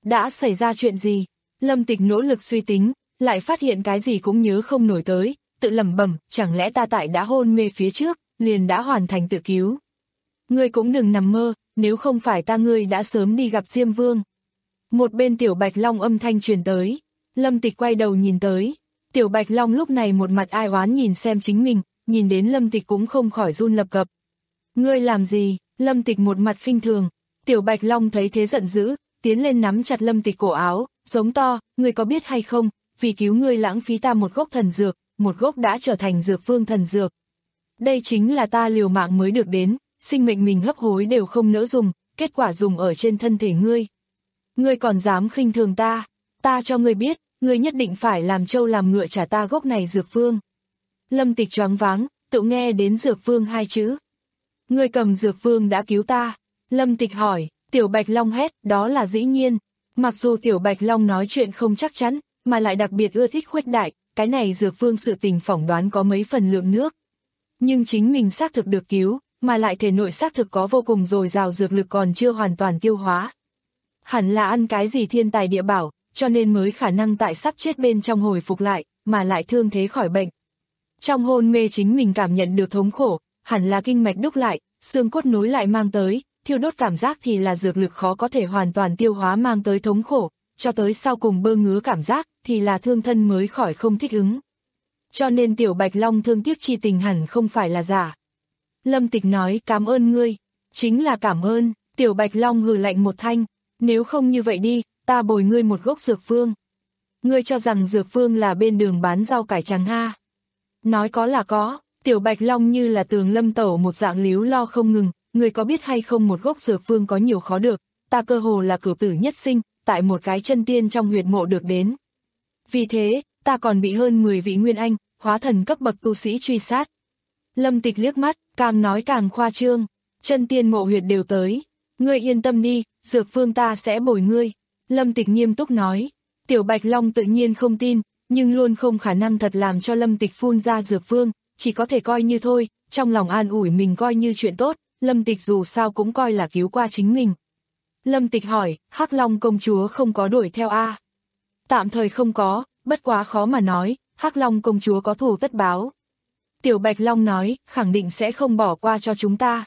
Đã xảy ra chuyện gì? Lâm Tịch nỗ lực suy tính, lại phát hiện cái gì cũng nhớ không nổi tới, tự lẩm bẩm, chẳng lẽ ta tại đã hôn mê phía trước, liền đã hoàn thành tự cứu. Ngươi cũng đừng nằm mơ, nếu không phải ta ngươi đã sớm đi gặp Diêm Vương. Một bên Tiểu Bạch Long âm thanh truyền tới, Lâm Tịch quay đầu nhìn tới, Tiểu Bạch Long lúc này một mặt ai oán nhìn xem chính mình, nhìn đến Lâm Tịch cũng không khỏi run lập cập. Ngươi làm gì? Lâm Tịch một mặt khinh thường, Tiểu Bạch Long thấy thế giận dữ, tiến lên nắm chặt Lâm Tịch cổ áo, giống to, ngươi có biết hay không, vì cứu ngươi lãng phí ta một gốc thần dược, một gốc đã trở thành dược vương thần dược. Đây chính là ta liều mạng mới được đến, sinh mệnh mình hấp hối đều không nỡ dùng, kết quả dùng ở trên thân thể ngươi. Ngươi còn dám khinh thường ta, ta cho ngươi biết, ngươi nhất định phải làm trâu làm ngựa trả ta gốc này dược vương. Lâm Tịch choáng váng, tự nghe đến dược vương hai chữ. Ngươi cầm dược vương đã cứu ta. Lâm Tịch hỏi, Tiểu Bạch Long hét, đó là dĩ nhiên. Mặc dù Tiểu Bạch Long nói chuyện không chắc chắn, mà lại đặc biệt ưa thích khuếch đại, cái này dược vương sự tình phỏng đoán có mấy phần lượng nước. Nhưng chính mình xác thực được cứu, mà lại thể nội xác thực có vô cùng dồi dào dược lực còn chưa hoàn toàn tiêu hóa. Hẳn là ăn cái gì thiên tài địa bảo, cho nên mới khả năng tại sắp chết bên trong hồi phục lại, mà lại thương thế khỏi bệnh. Trong hôn mê chính mình cảm nhận được thống khổ, hẳn là kinh mạch đúc lại, xương cốt nối lại mang tới, thiêu đốt cảm giác thì là dược lực khó có thể hoàn toàn tiêu hóa mang tới thống khổ, cho tới sau cùng bơ ngứa cảm giác thì là thương thân mới khỏi không thích ứng. Cho nên Tiểu Bạch Long thương tiếc chi tình hẳn không phải là giả. Lâm Tịch nói cảm ơn ngươi, chính là cảm ơn, Tiểu Bạch Long hừ lạnh một thanh, nếu không như vậy đi, ta bồi ngươi một gốc dược vương. Ngươi cho rằng dược vương là bên đường bán rau cải trắng ha. Nói có là có, Tiểu Bạch Long như là tường lâm tẩu một dạng líu lo không ngừng, ngươi có biết hay không một gốc dược vương có nhiều khó được, ta cơ hồ là cửu tử nhất sinh, tại một cái chân tiên trong huyệt mộ được đến. Vì thế, ta còn bị hơn mười vị nguyên anh, hóa thần cấp bậc tu sĩ truy sát. Lâm Tịch liếc mắt, càng nói càng khoa trương, chân tiên mộ huyệt đều tới, ngươi yên tâm đi, dược vương ta sẽ bồi ngươi. Lâm Tịch nghiêm túc nói, Tiểu Bạch Long tự nhiên không tin, nhưng luôn không khả năng thật làm cho Lâm Tịch phun ra dược vương, chỉ có thể coi như thôi, trong lòng an ủi mình coi như chuyện tốt, Lâm Tịch dù sao cũng coi là cứu qua chính mình. Lâm Tịch hỏi, Hắc Long công chúa không có đuổi theo a? À? Tạm thời không có, bất quá khó mà nói, Hắc Long công chúa có thù tất báo. Tiểu Bạch Long nói, khẳng định sẽ không bỏ qua cho chúng ta.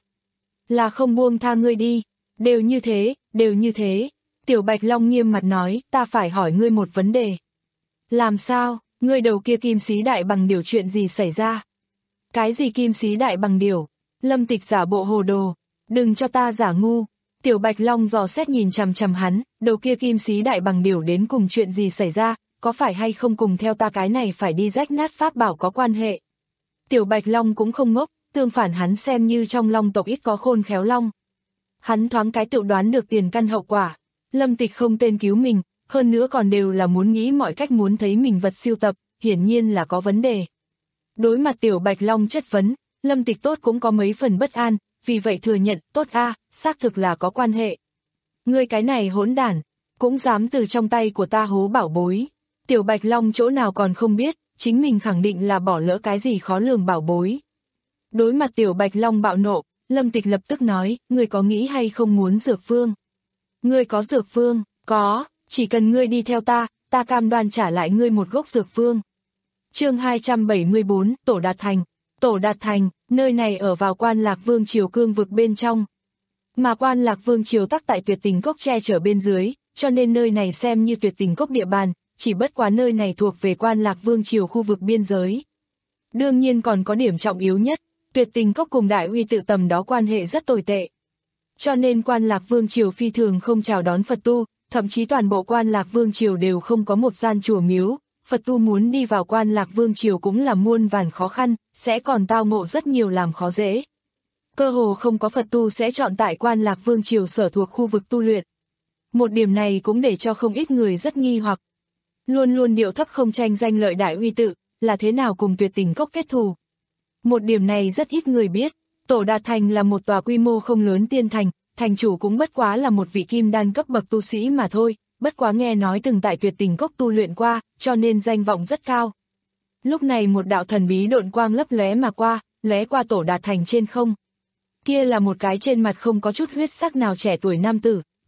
Là không buông tha ngươi đi, đều như thế, đều như thế. Tiểu Bạch Long nghiêm mặt nói, ta phải hỏi ngươi một vấn đề. Làm sao, ngươi đầu kia kim xí đại bằng điểu chuyện gì xảy ra? Cái gì kim xí đại bằng điểu? Lâm Tịch giả bộ hồ đồ, đừng cho ta giả ngu. Tiểu Bạch Long dò xét nhìn chằm chằm hắn, đầu kia kim xí đại bằng điểu đến cùng chuyện gì xảy ra, có phải hay không cùng theo ta cái này phải đi rách nát pháp bảo có quan hệ. Tiểu Bạch Long cũng không ngốc, tương phản hắn xem như trong long tộc ít có khôn khéo long. Hắn thoáng cái tự đoán được tiền căn hậu quả, Lâm Tịch không tên cứu mình, hơn nữa còn đều là muốn nghĩ mọi cách muốn thấy mình vật siêu tập, hiển nhiên là có vấn đề. Đối mặt Tiểu Bạch Long chất vấn, Lâm Tịch tốt cũng có mấy phần bất an, vì vậy thừa nhận, tốt a, xác thực là có quan hệ. Ngươi cái này hỗn đản, cũng dám từ trong tay của ta hố bảo bối. Tiểu Bạch Long chỗ nào còn không biết, chính mình khẳng định là bỏ lỡ cái gì khó lường bảo bối. Đối mặt Tiểu Bạch Long bạo nộ, Lâm Tịch lập tức nói, ngươi có nghĩ hay không muốn dược vương? Ngươi có dược vương? Có, chỉ cần ngươi đi theo ta, ta cam đoan trả lại ngươi một gốc dược vương. Chương hai trăm bảy mươi bốn, Tổ Đạt Thành. Tổ Đạt Thành, nơi này ở vào Quan Lạc Vương triều cương vực bên trong. Mà Quan Lạc Vương triều tắc tại Tuyệt Tình Cốc che chở bên dưới, cho nên nơi này xem như Tuyệt Tình Cốc địa bàn, chỉ bất quá nơi này thuộc về Quan Lạc Vương triều khu vực biên giới. Đương nhiên còn có điểm trọng yếu nhất, Tuyệt Tình Cốc cùng Đại Uy tự tầm đó quan hệ rất tồi tệ. Cho nên Quan Lạc Vương triều phi thường không chào đón Phật tu, thậm chí toàn bộ Quan Lạc Vương triều đều không có một gian chùa miếu. Phật tu muốn đi vào Quan Lạc Vương triều cũng là muôn vàn khó khăn, sẽ còn tao ngộ rất nhiều làm khó dễ. Cơ hồ không có Phật tu sẽ chọn tại Quan Lạc Vương triều sở thuộc khu vực tu luyện. Một điểm này cũng để cho không ít người rất nghi hoặc. Luôn luôn điệu thấp không tranh danh lợi Đại Uy tự, là thế nào cùng Tuyệt Tình Cốc kết thù. Một điểm này rất ít người biết, Tổ Đạt Thành là một tòa quy mô không lớn tiên thành, thành chủ cũng bất quá là một vị kim đan cấp bậc tu sĩ mà thôi. Bất quá nghe nói từng tại Tuyệt Tình Cốc tu luyện qua, cho nên danh vọng rất cao. Lúc này một đạo thần bí độn quang lấp lóe mà qua, lóe qua Tổ Đạt Thành trên không. Kia là một cái trên mặt không có chút huyết sắc nào trẻ tuổi nam tử,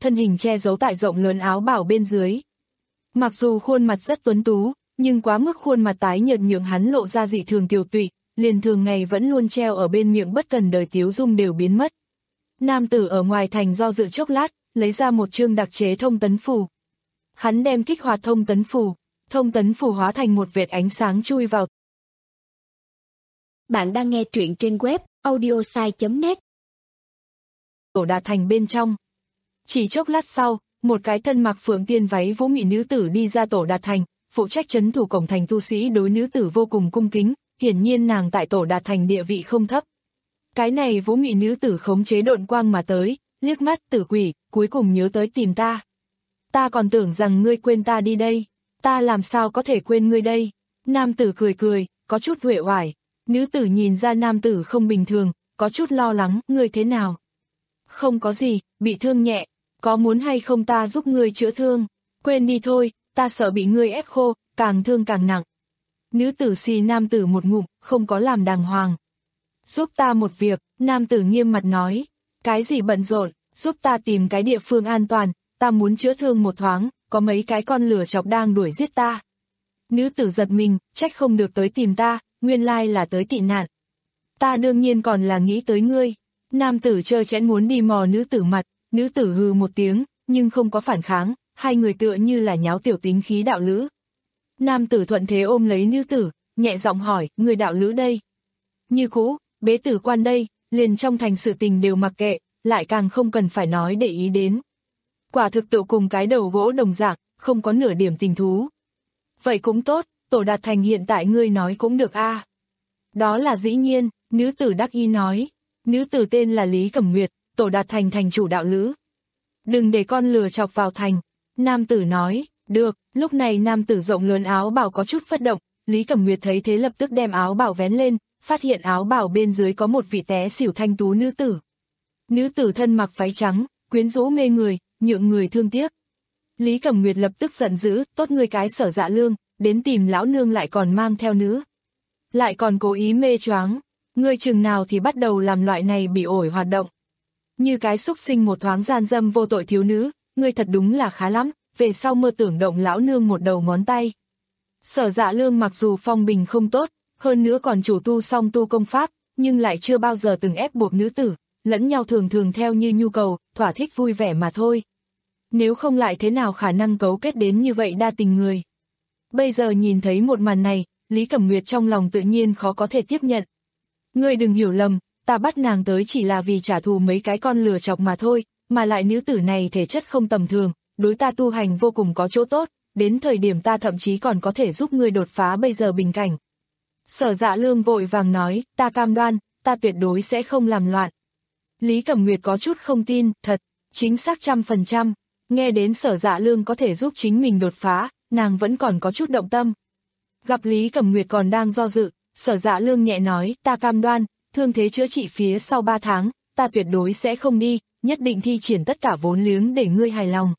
thân hình che giấu tại rộng lớn áo bào bên dưới. Mặc dù khuôn mặt rất tuấn tú, nhưng quá mức khuôn mặt tái nhợt nhượng hắn lộ ra dị thường tiều tụy, liền thường ngày vẫn luôn treo ở bên miệng bất cần đời tiếu dung đều biến mất. Nam tử ở ngoài thành do dự chốc lát, lấy ra một chương đặc chế thông tấn phù. Hắn đem kích hoạt thông tấn phù, thông tấn phù hóa thành một vệt ánh sáng chui vào. Bạn đang nghe truyện trên web audiosai chấm net. Tổ Đạt Thành bên trong. Chỉ chốc lát sau, một cái thân mặc phượng tiên váy vũ mị nữ tử đi ra Tổ Đạt Thành, phụ trách trấn thủ cổng thành tu sĩ đối nữ tử vô cùng cung kính, hiển nhiên nàng tại Tổ Đạt Thành địa vị không thấp. Cái này vũ mị nữ tử khống chế độn quang mà tới, liếc mắt tử quỷ, cuối cùng nhớ tới tìm ta. Ta còn tưởng rằng ngươi quên ta đi đây, ta làm sao có thể quên ngươi đây. Nam tử cười cười, có chút uể oải. Nữ tử nhìn ra nam tử không bình thường, có chút lo lắng, ngươi thế nào? Không có gì, bị thương nhẹ, có muốn hay không ta giúp ngươi chữa thương? Quên đi thôi, ta sợ bị ngươi ép khô, càng thương càng nặng. Nữ tử xì nam tử một ngụm, không có làm đàng hoàng. Giúp ta một việc, nam tử nghiêm mặt nói. Cái gì bận rộn, giúp ta tìm cái địa phương an toàn, ta muốn chữa thương một thoáng, có mấy cái con lửa chọc đang đuổi giết ta. Nữ tử giật mình, trách không được tới tìm ta, nguyên lai là tới tị nạn. Ta đương nhiên còn là nghĩ tới ngươi. Nam tử trơ trẽn muốn đi mò nữ tử mặt, nữ tử hừ một tiếng, nhưng không có phản kháng, hai người tựa như là nháo tiểu tính khí đạo lữ. Nam tử thuận thế ôm lấy nữ tử, nhẹ giọng hỏi, người đạo lữ đây? Như cũ, bế tử quan đây, liền trong thành sự tình đều mặc kệ, lại càng không cần phải nói để ý đến. Quả thực tự cùng cái đầu gỗ đồng dạng, không có nửa điểm tình thú. Vậy cũng tốt, Tổ Đạt Thành hiện tại ngươi nói cũng được a. À. Đó là dĩ nhiên, nữ tử đắc ý nói. Nữ tử tên là Lý Cẩm Nguyệt, Tổ Đạt Thành thành chủ đạo lữ. Đừng để con lừa chọc vào thành. Nam tử nói, được, lúc này nam tử rộng lớn áo bào có chút phất động, Lý Cẩm Nguyệt thấy thế lập tức đem áo bào vén lên, phát hiện áo bào bên dưới có một vị té xỉu thanh tú nữ tử. Nữ tử thân mặc váy trắng, quyến rũ mê người, nhượng người thương tiếc. Lý Cẩm Nguyệt lập tức giận dữ, tốt ngươi cái Sở Dạ Lương, đến tìm lão nương lại còn mang theo nữ. Lại còn cố ý mê choáng, ngươi chừng nào thì bắt đầu làm loại này bị ổi hoạt động. Như cái xúc sinh một thoáng gian dâm vô tội thiếu nữ, ngươi thật đúng là khá lắm, về sau mơ tưởng động lão nương một đầu ngón tay. Sở Dạ Lương mặc dù phong bình không tốt, hơn nữa còn chủ tu song tu công pháp, nhưng lại chưa bao giờ từng ép buộc nữ tử, lẫn nhau thường thường theo như nhu cầu, thỏa thích vui vẻ mà thôi. Nếu không lại thế nào khả năng cấu kết đến như vậy đa tình người. Bây giờ nhìn thấy một màn này, Lý Cẩm Nguyệt trong lòng tự nhiên khó có thể tiếp nhận. Ngươi đừng hiểu lầm, ta bắt nàng tới chỉ là vì trả thù mấy cái con lừa chọc mà thôi, mà lại nữ tử này thể chất không tầm thường, đối ta tu hành vô cùng có chỗ tốt, đến thời điểm ta thậm chí còn có thể giúp ngươi đột phá bây giờ bình cảnh. Sở Dạ Lương vội vàng nói, ta cam đoan, ta tuyệt đối sẽ không làm loạn. Lý Cẩm Nguyệt có chút không tin, thật, chính xác trăm phần trăm, nghe đến Sở Dạ Lương có thể giúp chính mình đột phá, nàng vẫn còn có chút động tâm. Gặp Lý Cẩm Nguyệt còn đang do dự, Sở Dạ Lương nhẹ nói, ta cam đoan, thương thế chữa trị phía sau ba tháng, ta tuyệt đối sẽ không đi, nhất định thi triển tất cả vốn liếng để ngươi hài lòng.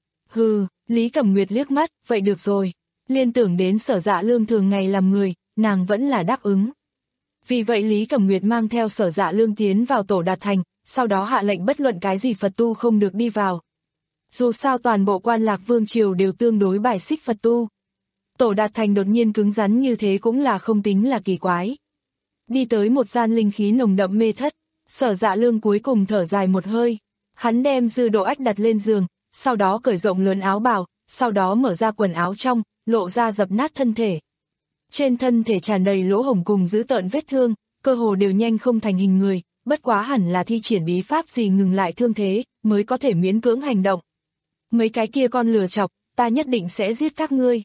Hừ, Lý Cẩm Nguyệt liếc mắt, vậy được rồi. Liên tưởng đến Sở Dạ Lương thường ngày làm người, nàng vẫn là đáp ứng. Vì vậy Lý Cẩm Nguyệt mang theo Sở Dạ Lương tiến vào Tổ Đạt Thành, sau đó hạ lệnh bất luận cái gì Phật tu không được đi vào. Dù sao toàn bộ Quan Lạc Vương triều đều tương đối bài xích Phật tu. Tổ Đạt Thành đột nhiên cứng rắn như thế cũng là không tính là kỳ quái. Đi tới một gian linh khí nồng đậm mê thất, Sở Dạ Lương cuối cùng thở dài một hơi. Hắn đem Dư Độ Ách đặt lên giường, sau đó cởi rộng lớn áo bào, sau đó mở ra quần áo trong, lộ ra dập nát thân thể. Trên thân thể tràn đầy lỗ hổng cùng dữ tợn vết thương, cơ hồ đều nhanh không thành hình người, bất quá hẳn là thi triển bí pháp gì ngừng lại thương thế, mới có thể miễn cưỡng hành động. Mấy cái kia con lừa chọc, ta nhất định sẽ giết các ngươi.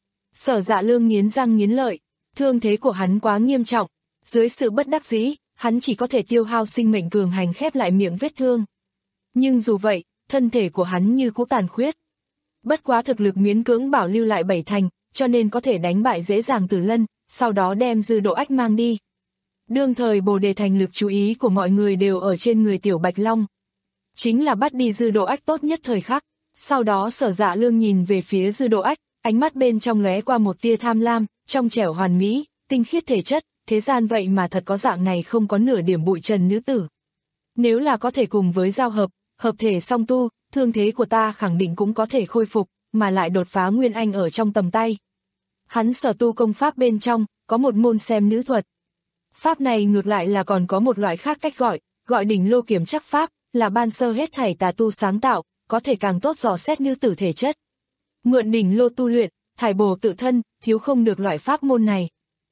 Sở Dạ Lương nghiến răng nghiến lợi, thương thế của hắn quá nghiêm trọng, dưới sự bất đắc dĩ, hắn chỉ có thể tiêu hao sinh mệnh cường hành khép lại miệng vết thương. Nhưng dù vậy, thân thể của hắn như cũ tàn khuyết. Bất quá thực lực miễn cưỡng bảo lưu lại bảy thành, cho nên có thể đánh bại dễ dàng Tử Lân, sau đó đem Dư Độ Ách mang đi. Đương thời Bồ Đề Thành lực chú ý của mọi người đều ở trên người Tiểu Bạch Long. Chính là bắt đi Dư Độ Ách tốt nhất thời khắc. Sau đó Sở Dạ Lương nhìn về phía Dư Độ Ách, ánh mắt bên trong lóe qua một tia tham lam, trong trẻo hoàn mỹ, tinh khiết thể chất, thế gian vậy mà thật có dạng này không có nửa điểm bụi trần nữ tử. Nếu là có thể cùng với giao hợp, hợp thể song tu, thương thế của ta khẳng định cũng có thể khôi phục, mà lại đột phá nguyên anh ở trong tầm tay. Hắn sở tu công pháp bên trong, có một môn xem nữ thuật. Pháp này ngược lại là còn có một loại khác cách gọi, gọi đỉnh lô kiểm chắc pháp, là ban sơ hết thảy tà tu sáng tạo, có thể càng tốt dò xét nữ tử thể chất. Mượn đỉnh lô tu luyện, thải bổ tự thân, thiếu không được loại pháp môn này.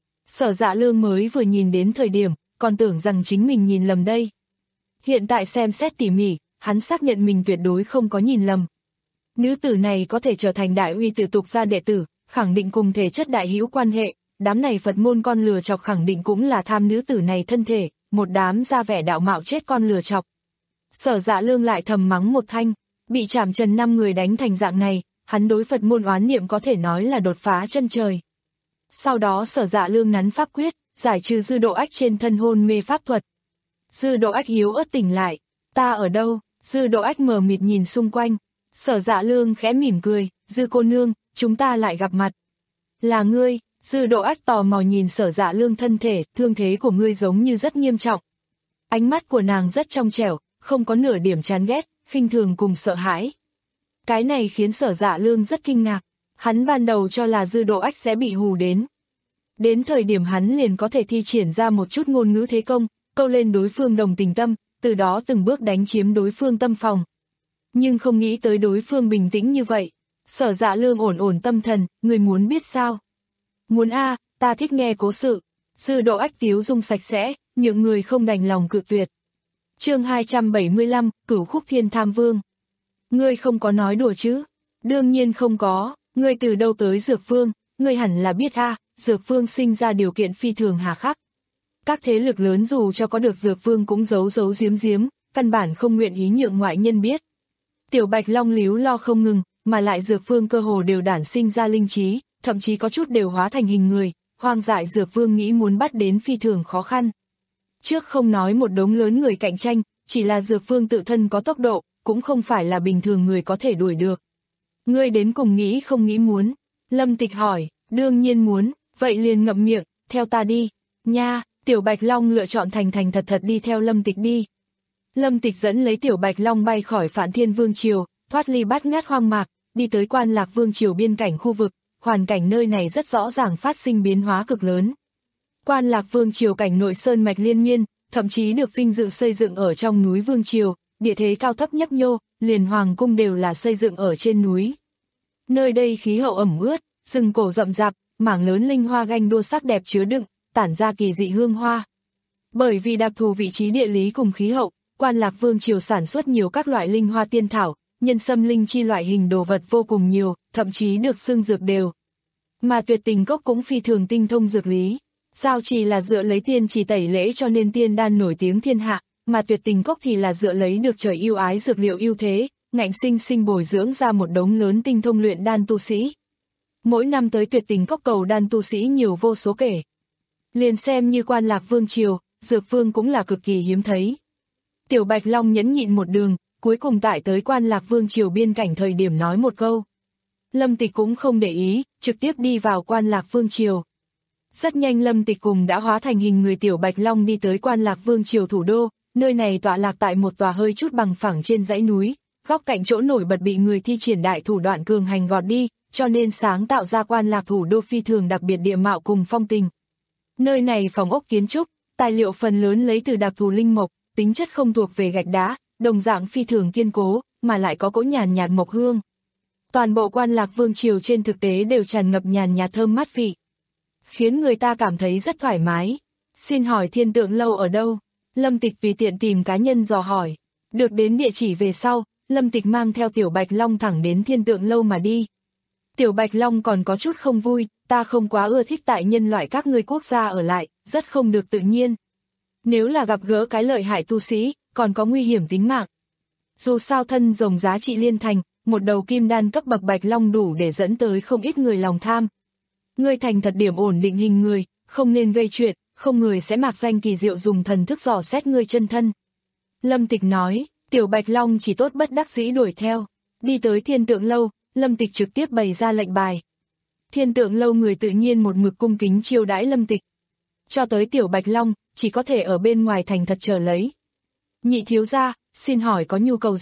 Sở Dạ Lương mới vừa nhìn đến thời điểm, còn tưởng rằng chính mình nhìn lầm đây. Hiện tại xem xét tỉ mỉ, hắn xác nhận mình tuyệt đối không có nhìn lầm. Nữ tử này có thể trở thành đại uy tự tục gia đệ tử, khẳng định cùng thể chất đại hữu quan hệ, đám này Phật môn con lừa chọc khẳng định cũng là tham nữ tử này thân thể, một đám ra vẻ đạo mạo chết con lừa chọc. Sở Dạ Lương lại thầm mắng một thanh, bị trảm trần năm người đánh thành dạng này, hắn đối Phật môn oán niệm có thể nói là đột phá chân trời. Sau đó Sở Dạ Lương nắn pháp quyết, giải trừ Dư Độ Ách trên thân hôn mê pháp thuật. Dư Độ Ách yếu ớt tỉnh lại, ta ở đâu? Dư Độ Ách mờ mịt nhìn xung quanh. Sở Dạ Lương khẽ mỉm cười, Dư cô nương, chúng ta lại gặp mặt. Là ngươi? Dư Độ Ách tò mò nhìn Sở Dạ Lương thân thể, thương thế của ngươi giống như rất nghiêm trọng. Ánh mắt của nàng rất trong trẻo, không có nửa điểm chán ghét, khinh thường cùng sợ hãi. Cái này khiến Sở Dạ Lương rất kinh ngạc, hắn ban đầu cho là Dư Độ Ách sẽ bị hù đến. Đến thời điểm hắn liền có thể thi triển ra một chút ngôn ngữ thế công, câu lên đối phương đồng tình tâm, từ đó từng bước đánh chiếm đối phương tâm phòng. Nhưng không nghĩ tới đối phương bình tĩnh như vậy. Sở Dạ Lương ổn ổn tâm thần, người muốn biết sao? Muốn a, ta thích nghe cố sự. Dư Độ Ách tiếu dung sạch sẽ, những người không đành lòng cự tuyệt. Chương hai trăm bảy mươi lăm, Cửu Khúc Thiên Tham Vương. Ngươi không có nói đùa chứ? Đương nhiên không có, ngươi từ đâu tới Dược Phương, ngươi hẳn là biết a, Dược Phương sinh ra điều kiện phi thường hà khắc. Các thế lực lớn dù cho có được Dược Phương cũng giấu giấu giếm giếm, căn bản không nguyện ý nhượng ngoại nhân biết. Tiểu Bạch Long líu lo không ngừng, mà lại Dược Phương cơ hồ đều đản sinh ra linh trí, thậm chí có chút đều hóa thành hình người, hoang dại Dược Vương nghĩ muốn bắt đến phi thường khó khăn. Trước không nói một đống lớn người cạnh tranh, chỉ là Dược Vương tự thân có tốc độ, cũng không phải là bình thường người có thể đuổi được. Ngươi đến cùng nghĩ không nghĩ muốn? Lâm Tịch hỏi, đương nhiên muốn, vậy liền ngậm miệng, theo ta đi. Nha, Tiểu Bạch Long lựa chọn thành thành thật thật đi theo Lâm Tịch đi. Lâm Tịch dẫn lấy Tiểu Bạch Long bay khỏi Phạn Thiên Vương Triều, thoát ly bát ngát hoang mạc, đi tới Quan Lạc Vương Triều biên cảnh khu vực, hoàn cảnh nơi này rất rõ ràng phát sinh biến hóa cực lớn. Quan Lạc Vương Triều cảnh nội sơn mạch liên miên, thậm chí được vinh dự xây dựng ở trong núi Vương Triều, địa thế cao thấp nhấp nhô, liền hoàng cung đều là xây dựng ở trên núi. Nơi đây khí hậu ẩm ướt, rừng cổ rậm rạp, mảng lớn linh hoa ganh đua sắc đẹp chứa đựng, tản ra kỳ dị hương hoa. Bởi vì đặc thù vị trí địa lý cùng khí hậu, Quan Lạc Vương Triều sản xuất nhiều các loại linh hoa tiên thảo, nhân sâm linh chi loại hình đồ vật vô cùng nhiều, thậm chí được xưng dược đều. Mà Tuyệt Tình Cốc cũng phi thường tinh thông dược lý. Giao Trì là dựa lấy tiên chỉ tẩy lễ cho nên tiên đan nổi tiếng thiên hạ, mà Tuyệt Tình Cốc thì là dựa lấy được trời yêu ái dược liệu ưu thế, ngạnh sinh sinh bồi dưỡng ra một đống lớn tinh thông luyện đan tu sĩ. Mỗi năm tới Tuyệt Tình Cốc cầu đan tu sĩ nhiều vô số kể. Liền xem như Quan Lạc Vương Triều, Dược Vương cũng là cực kỳ hiếm thấy. Tiểu Bạch Long nhẫn nhịn một đường, cuối cùng tại tới Quan Lạc Vương Triều biên cảnh thời điểm nói một câu. Lâm Tịch cũng không để ý, trực tiếp đi vào Quan Lạc Vương Triều. Rất nhanh Lâm Tịch cùng đã hóa thành hình người Tiểu Bạch Long đi tới Quan Lạc Vương Triều thủ đô, nơi này tọa lạc tại một tòa hơi chút bằng phẳng trên dãy núi, góc cạnh chỗ nổi bật bị người thi triển đại thủ đoạn cường hành gọt đi, cho nên sáng tạo ra Quan Lạc thủ đô phi thường đặc biệt địa mạo cùng phong tình. Nơi này phòng ốc kiến trúc, tài liệu phần lớn lấy từ đặc thù linh mộc, tính chất không thuộc về gạch đá, đồng dạng phi thường kiên cố, mà lại có cỗ nhàn nhạt mộc hương. Toàn bộ Quan Lạc Vương Triều trên thực tế đều tràn ngập nhàn nhạt thơm mát vị, khiến người ta cảm thấy rất thoải mái. Xin hỏi Thiên Tượng Lâu ở đâu? Lâm Tịch tùy tiện tìm cá nhân dò hỏi. Được đến địa chỉ về sau, Lâm Tịch mang theo Tiểu Bạch Long thẳng đến Thiên Tượng Lâu mà đi. Tiểu Bạch Long còn có chút không vui, ta không quá ưa thích tại nhân loại các ngươi quốc gia ở lại, rất không được tự nhiên. Nếu là gặp gỡ cái lợi hại tu sĩ, còn có nguy hiểm tính mạng. Dù sao thân rồng giá trị liên thành, một đầu kim đan cấp bậc Bạch Long đủ để dẫn tới không ít người lòng tham. Ngươi thành thật điểm ổn định hình người, không nên gây chuyện, không người sẽ mạc danh kỳ diệu dùng thần thức dò xét ngươi chân thân. Lâm Tịch nói, Tiểu Bạch Long chỉ tốt bất đắc dĩ đuổi theo. Đi tới Thiên Tượng Lâu, Lâm Tịch trực tiếp bày ra lệnh bài. Thiên Tượng Lâu người tự nhiên một mực cung kính chiêu đãi Lâm Tịch. Cho tới Tiểu Bạch Long, chỉ có thể ở bên ngoài thành thật chờ lấy. Nhị thiếu gia, xin hỏi có nhu cầu gì?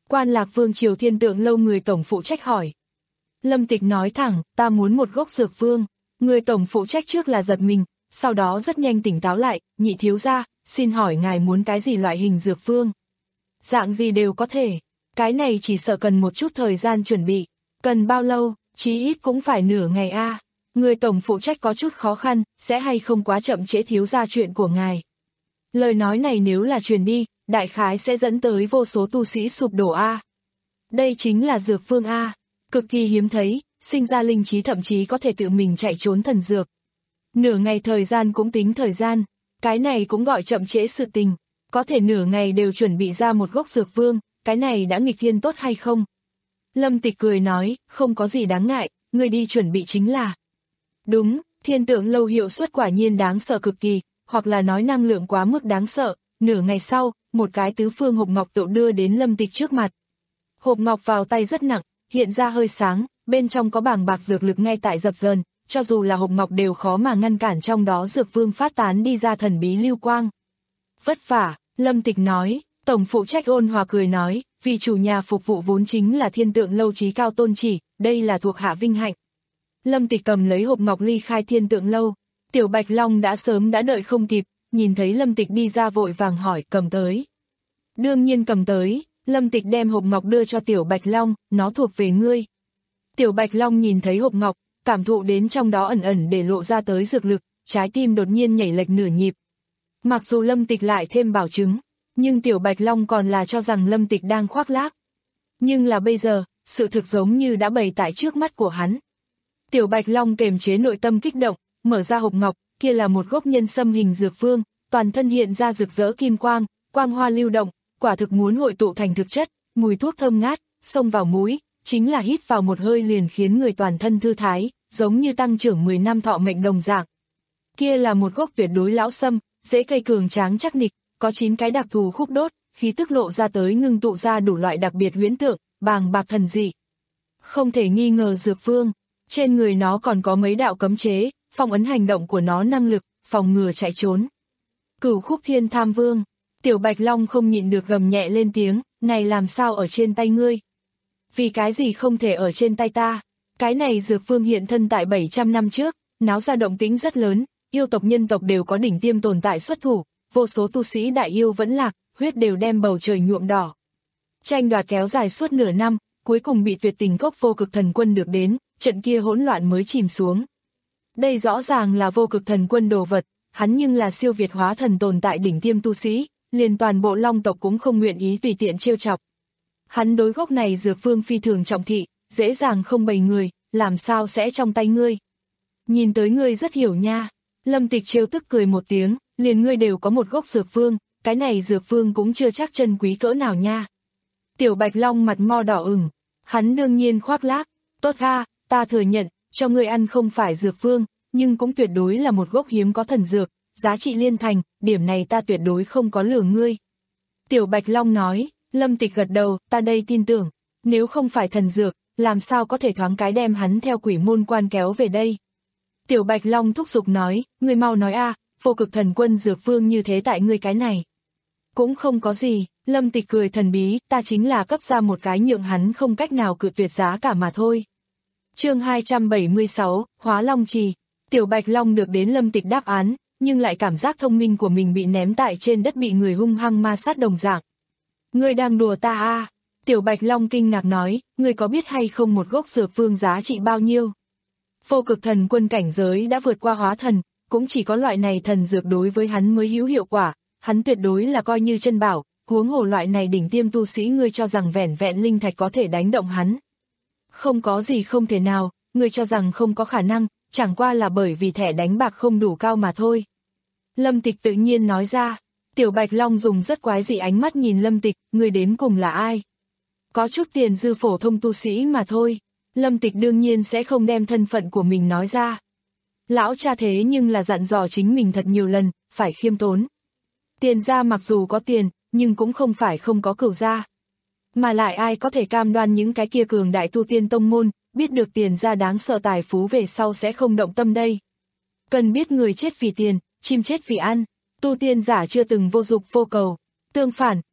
Quan Lạc Vương Triều Thiên Tượng Lâu người tổng phụ trách hỏi. Lâm Tịch nói thẳng, ta muốn một gốc dược vương. Người tổng phụ trách trước là giật mình, sau đó rất nhanh tỉnh táo lại, nhị thiếu gia, xin hỏi ngài muốn cái gì loại hình dược vương? Dạng gì đều có thể, cái này chỉ sợ cần một chút thời gian chuẩn bị, cần bao lâu, chí ít cũng phải nửa ngày a. À. Người tổng phụ trách có chút khó khăn, sẽ hay không quá chậm trễ thiếu gia chuyện của ngài. Lời nói này nếu là truyền đi, đại khái sẽ dẫn tới vô số tu sĩ sụp đổ a. À. Đây chính là dược vương a, à. Cực kỳ hiếm thấy, sinh ra linh trí thậm chí có thể tự mình chạy trốn thần dược. Nửa ngày thời gian cũng tính thời gian, cái này cũng gọi chậm trễ sự tình, có thể nửa ngày đều chuẩn bị ra một gốc dược vương, cái này đã nghịch thiên tốt hay không? Lâm Tịch cười nói, không có gì đáng ngại, người đi chuẩn bị chính là. Đúng, Thiên Tượng Lâu hiệu suất quả nhiên đáng sợ cực kỳ, hoặc là nói năng lượng quá mức đáng sợ, nửa ngày sau, một cái tứ phương hộp ngọc tự đưa đến Lâm Tịch trước mặt. Hộp ngọc vào tay rất nặng, hiện ra hơi sáng, bên trong có bàng bạc dược lực ngay tại dập dờn, cho dù là hộp ngọc đều khó mà ngăn cản trong đó dược vương phát tán đi ra thần bí lưu quang. Vất vả, Lâm Tịch nói, tổng phụ trách ôn hòa cười nói, vì chủ nhà phục vụ vốn chính là Thiên Tượng Lâu trí cao tôn chỉ, đây là thuộc hạ vinh hạnh. Lâm Tịch cầm lấy hộp ngọc ly khai Thiên Tượng Lâu, Tiểu Bạch Long đã sớm đã đợi không kịp, nhìn thấy Lâm Tịch đi ra vội vàng hỏi, cầm tới. Đương nhiên cầm tới, Lâm Tịch đem hộp ngọc đưa cho Tiểu Bạch Long, nó thuộc về ngươi. Tiểu Bạch Long nhìn thấy hộp ngọc, cảm thụ đến trong đó ẩn ẩn để lộ ra tới dược lực, trái tim đột nhiên nhảy lệch nửa nhịp. Mặc dù Lâm Tịch lại thêm bảo chứng, nhưng Tiểu Bạch Long còn là cho rằng Lâm Tịch đang khoác lác. Nhưng là bây giờ, sự thực giống như đã bày tại trước mắt của hắn. Tiểu Bạch Long kềm chế nội tâm kích động, mở ra hộp ngọc, kia là một gốc nhân sâm hình dược vương, toàn thân hiện ra rực rỡ kim quang, quang hoa lưu động, quả thực muốn hội tụ thành thực chất, mùi thuốc thơm ngát, xông vào mũi, chính là hít vào một hơi liền khiến người toàn thân thư thái, giống như tăng trưởng mười năm thọ mệnh đồng dạng. Kia là một gốc tuyệt đối lão sâm, rễ cây cường tráng chắc nịch, có chín cái đặc thù khúc đốt, khí tức lộ ra tới ngưng tụ ra đủ loại đặc biệt huyễn tượng, bàng bạc thần dị. Không thể nghi ngờ dược vương, trên người nó còn có mấy đạo cấm chế, phong ấn hành động của nó năng lực, phòng ngừa chạy trốn. Cửu khúc thiên tham vương, Tiểu Bạch Long không nhịn được gầm nhẹ lên tiếng, này làm sao ở trên tay ngươi? Vì cái gì không thể ở trên tay ta? Cái này dược vương hiện thân tại bảy trăm năm trước, náo ra động tĩnh rất lớn, yêu tộc nhân tộc đều có đỉnh tiêm tồn tại xuất thủ, vô số tu sĩ đại yêu vẫn lạc, huyết đều đem bầu trời nhuộm đỏ. Tranh đoạt kéo dài suốt nửa năm, cuối cùng bị tuyệt tình cốc vô cực thần quân được đến, trận kia hỗn loạn mới chìm xuống. Đây rõ ràng là vô cực thần quân đồ vật, hắn nhưng là siêu việt hóa thần tồn tại đỉnh tiêm tu sĩ, liền toàn bộ long tộc cũng không nguyện ý tùy tiện trêu chọc. Hắn đối gốc này dược vương phi thường trọng thị, dễ dàng không bày người, làm sao sẽ trong tay ngươi. Nhìn tới ngươi rất hiểu nha. Lâm Tịch trêu tức cười một tiếng, liền ngươi đều có một gốc dược vương, cái này dược vương cũng chưa chắc chân quý cỡ nào nha. Tiểu Bạch Long mặt mo đỏ ửng, hắn đương nhiên khoác lác, tốt ha, ta thừa nhận, cho ngươi ăn không phải dược vương, nhưng cũng tuyệt đối là một gốc hiếm có thần dược, giá trị liên thành, điểm này ta tuyệt đối không có lừa ngươi. Tiểu Bạch Long nói, Lâm Tịch gật đầu, ta đây tin tưởng, nếu không phải thần dược, làm sao có thể thoáng cái đem hắn theo quỷ môn quan kéo về đây. Tiểu Bạch Long thúc giục nói, ngươi mau nói a, vô cực thần quân dược vương như thế tại ngươi cái này. Cũng không có gì, Lâm Tịch cười thần bí, ta chính là cấp ra một cái nhượng hắn không cách nào cự tuyệt giá cả mà thôi. Chương hai trăm bảy mươi sáu, Hóa Long Trì. Tiểu Bạch Long được đến Lâm Tịch đáp án, nhưng lại cảm giác thông minh của mình bị ném tại trên đất bị người hung hăng ma sát đồng dạng. Ngươi đang đùa ta à? Tiểu Bạch Long kinh ngạc nói, ngươi có biết hay không một gốc dược vương giá trị bao nhiêu? Vô cực thần quân cảnh giới đã vượt qua hóa thần, cũng chỉ có loại này thần dược đối với hắn mới hữu hiệu quả, hắn tuyệt đối là coi như chân bảo, huống hồ loại này đỉnh tiêm tu sĩ ngươi cho rằng vẻn vẹn linh thạch có thể đánh động hắn. Không có gì không thể nào, ngươi cho rằng không có khả năng, chẳng qua là bởi vì thẻ đánh bạc không đủ cao mà thôi. Lâm Tịch tự nhiên nói ra, Tiểu Bạch Long dùng rất quái dị ánh mắt nhìn Lâm Tịch, ngươi đến cùng là ai? Có chút tiền dư phổ thông tu sĩ mà thôi. Lâm Tịch đương nhiên sẽ không đem thân phận của mình nói ra. Lão cha thế nhưng là dặn dò chính mình thật nhiều lần, phải khiêm tốn. Tiền gia mặc dù có tiền, nhưng cũng không phải không có cửu gia. Mà lại ai có thể cam đoan những cái kia cường đại tu tiên tông môn, biết được tiền gia đáng sợ tài phú về sau sẽ không động tâm đây. Cần biết người chết vì tiền, chim chết vì ăn, tu tiên giả chưa từng vô dục vô cầu. Tương phản,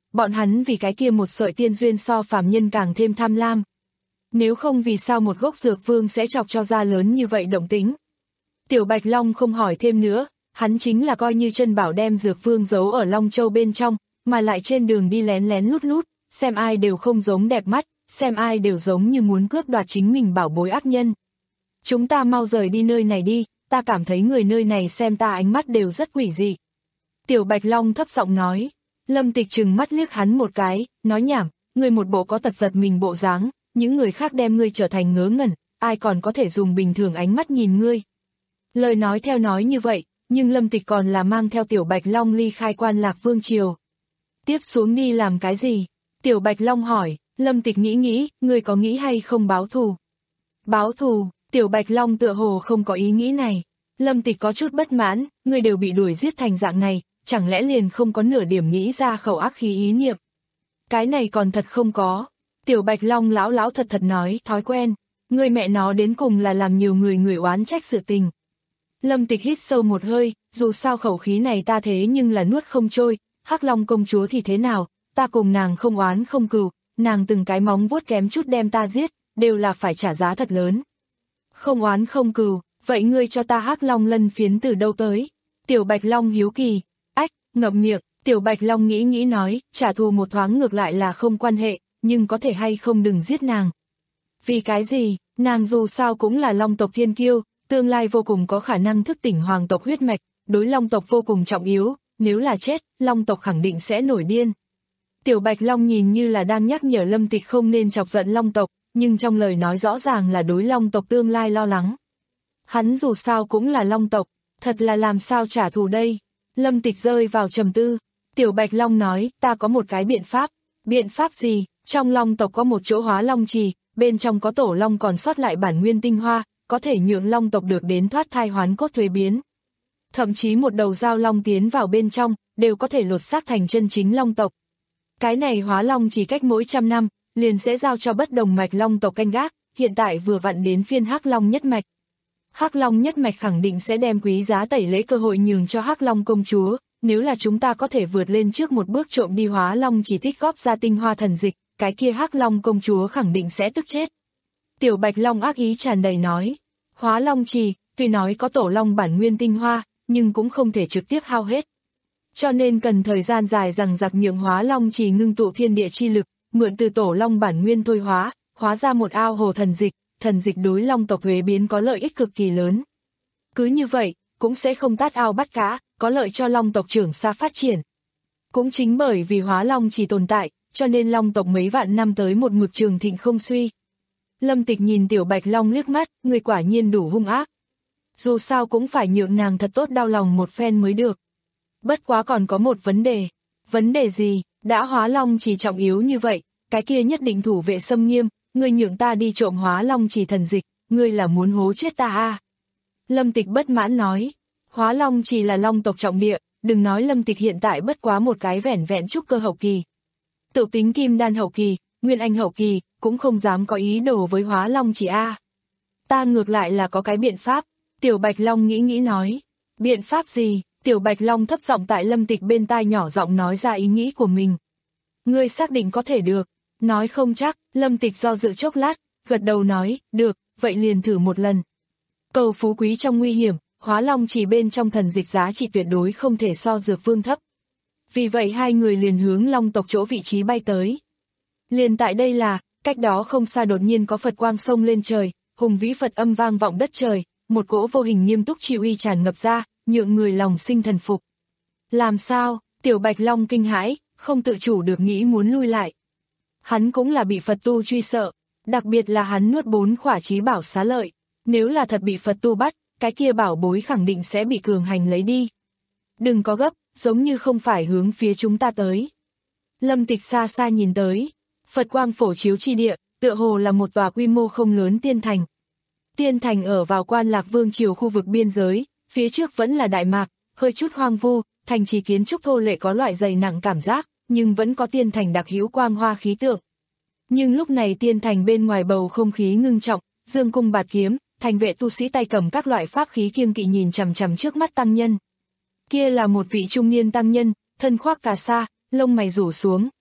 bọn hắn vì cái kia một sợi tiên duyên so phàm nhân càng thêm tham lam. Nếu không vì sao một gốc dược vương sẽ chọc cho ra lớn như vậy động tĩnh. Tiểu Bạch Long không hỏi thêm nữa, hắn chính là coi như chân bảo đem dược vương giấu ở Long Châu bên trong, mà lại trên đường đi lén lén lút lút, xem ai đều không giống đẹp mắt, xem ai đều giống như muốn cướp đoạt chính mình bảo bối ác nhân. Chúng ta mau rời đi nơi này đi, ta cảm thấy người nơi này xem ta ánh mắt đều rất quỷ dị. Tiểu Bạch Long thấp giọng nói. Lâm Tịch trừng mắt liếc hắn một cái, nói nhảm, ngươi một bộ có tật giật mình bộ dáng, những người khác đem ngươi trở thành ngớ ngẩn, ai còn có thể dùng bình thường ánh mắt nhìn ngươi. Lời nói theo nói như vậy, nhưng Lâm Tịch còn là mang theo Tiểu Bạch Long ly khai Quan Lạc Vương triều. Tiếp xuống đi làm cái gì? Tiểu Bạch Long hỏi. Lâm Tịch nghĩ nghĩ, ngươi có nghĩ hay không báo thù? Báo thù? Tiểu Bạch Long tựa hồ không có ý nghĩ này. Lâm Tịch có chút bất mãn, ngươi đều bị đuổi giết thành dạng này, chẳng lẽ liền không có nửa điểm nghĩ ra khẩu ác khí ý niệm? Cái này còn thật không có. Tiểu Bạch Long lão lão thật thật nói, thói quen, ngươi mẹ nó đến cùng là làm nhiều người người oán trách sự tình. Lâm Tịch hít sâu một hơi, dù sao khẩu khí này ta thế nhưng là nuốt không trôi, Hắc Long công chúa thì thế nào, ta cùng nàng không oán không cừu, nàng từng cái móng vuốt kém chút đem ta giết, đều là phải trả giá thật lớn. Không oán không cừu, vậy ngươi cho ta Hắc Long lân phiến từ đâu tới? Tiểu Bạch Long hiếu kỳ. Ách, ngậm miệng, Tiểu Bạch Long nghĩ nghĩ nói, trả thù một thoáng ngược lại là không quan hệ, nhưng có thể hay không đừng giết nàng. Vì cái gì, nàng dù sao cũng là Long tộc thiên kiêu, tương lai vô cùng có khả năng thức tỉnh hoàng tộc huyết mạch, đối Long tộc vô cùng trọng yếu, nếu là chết, Long tộc khẳng định sẽ nổi điên. Tiểu Bạch Long nhìn như là đang nhắc nhở Lâm Tịch không nên chọc giận Long tộc, nhưng trong lời nói rõ ràng là đối Long tộc tương lai lo lắng. Hắn dù sao cũng là Long tộc, thật là làm sao trả thù đây? Lâm Tịch rơi vào trầm tư. Tiểu Bạch Long nói, ta có một cái biện pháp. Biện pháp gì? Trong Long tộc có một chỗ hóa Long trì, bên trong có tổ Long còn sót lại bản nguyên tinh hoa, có thể nhượng Long tộc được đến thoát thai hoán cốt thuế biến. Thậm chí một đầu dao Long tiến vào bên trong, đều có thể lột xác thành chân chính Long tộc. Cái này hóa Long chỉ cách mỗi trăm năm, liền sẽ giao cho bất đồng mạch Long tộc canh gác, hiện tại vừa vặn đến phiên Hắc Long nhất mạch. Hắc Long nhất mạch khẳng định sẽ đem quý giá tẩy lễ cơ hội nhường cho Hắc Long công chúa, nếu là chúng ta có thể vượt lên trước một bước trộm đi hóa Long chỉ tích góp ra tinh hoa thần dịch, cái kia Hắc Long công chúa khẳng định sẽ tức chết. Tiểu Bạch Long ác ý tràn đầy nói, hóa Long trì, tuy nói có tổ Long bản nguyên tinh hoa, nhưng cũng không thể trực tiếp hao hết. Cho nên cần thời gian dài rằng giặc nhượng hóa Long trì ngưng tụ thiên địa chi lực, mượn từ tổ Long bản nguyên thôi hóa, hóa ra một ao hồ thần dịch, thần dịch đối Long tộc thuế biến có lợi ích cực kỳ lớn. Cứ như vậy, cũng sẽ không tát ao bắt cá, có lợi cho Long tộc trưởng xa phát triển. Cũng chính bởi vì hóa Long chỉ tồn tại, cho nên Long tộc mấy vạn năm tới một mực trường thịnh không suy. Lâm Tịch nhìn Tiểu Bạch Long liếc mắt, người quả nhiên đủ hung ác. Dù sao cũng phải nhượng nàng thật tốt đau lòng một phen mới được. Bất quá còn có một vấn đề. Vấn đề gì? Đã hóa Long chỉ trọng yếu như vậy, cái kia nhất định thủ vệ xâm nghiêm, ngươi nhượng ta đi trộm hóa Long chỉ thần dịch, ngươi là muốn hố chết ta à? Lâm Tịch bất mãn nói, hóa Long chỉ là Long tộc trọng địa, đừng nói Lâm Tịch hiện tại bất quá một cái vẻn vẹn trúc cơ hậu kỳ. Tự tính kim đan hậu kỳ, nguyên anh hậu kỳ, cũng không dám có ý đồ với hóa Long chỉ a. À. Ta ngược lại là có cái biện pháp, Tiểu Bạch Long nghĩ nghĩ nói. Biện pháp gì? Tiểu Bạch Long thấp giọng tại Lâm Tịch bên tai nhỏ giọng nói ra ý nghĩ của mình. Ngươi xác định có thể được. Nói không chắc, Lâm Tịch do dự chốc lát, gật đầu nói, được, vậy liền thử một lần. Cầu phú quý trong nguy hiểm, hóa Long chỉ bên trong thần dịch giá trị tuyệt đối không thể so dược vương thấp. Vì vậy hai người liền hướng Long tộc chỗ vị trí bay tới. Liền tại đây là, cách đó không xa đột nhiên có Phật quang sông lên trời, hùng vĩ Phật âm vang vọng đất trời, một cỗ vô hình nghiêm túc chi uy tràn ngập ra, nhượng người lòng sinh thần phục. Làm sao? Tiểu Bạch Long kinh hãi, không tự chủ được nghĩ muốn lui lại. Hắn cũng là bị Phật tu truy sợ, đặc biệt là hắn nuốt bốn khỏa chí bảo xá lợi. Nếu là thật bị Phật tu bắt, cái kia bảo bối khẳng định sẽ bị cường hành lấy đi. Đừng có gấp, giống như không phải hướng phía chúng ta tới. Lâm Tịch xa xa nhìn tới, Phật quang phổ chiếu chi địa, tựa hồ là một tòa quy mô không lớn tiên thành. Tiên thành ở vào Quan Lạc Vương triều khu vực biên giới, phía trước vẫn là Đại Mạc, hơi chút hoang vu, thành trì kiến trúc thô lệ có loại dày nặng cảm giác, nhưng vẫn có tiên thành đặc hữu quang hoa khí tượng. Nhưng lúc này tiên thành bên ngoài bầu không khí ngưng trọng, dương cung bạt kiếm, thành vệ tu sĩ tay cầm các loại pháp khí kiêng kỵ nhìn chằm chằm trước mắt tăng nhân. Kia là một vị trung niên tăng nhân, thân khoác cà sa, lông mày rủ xuống,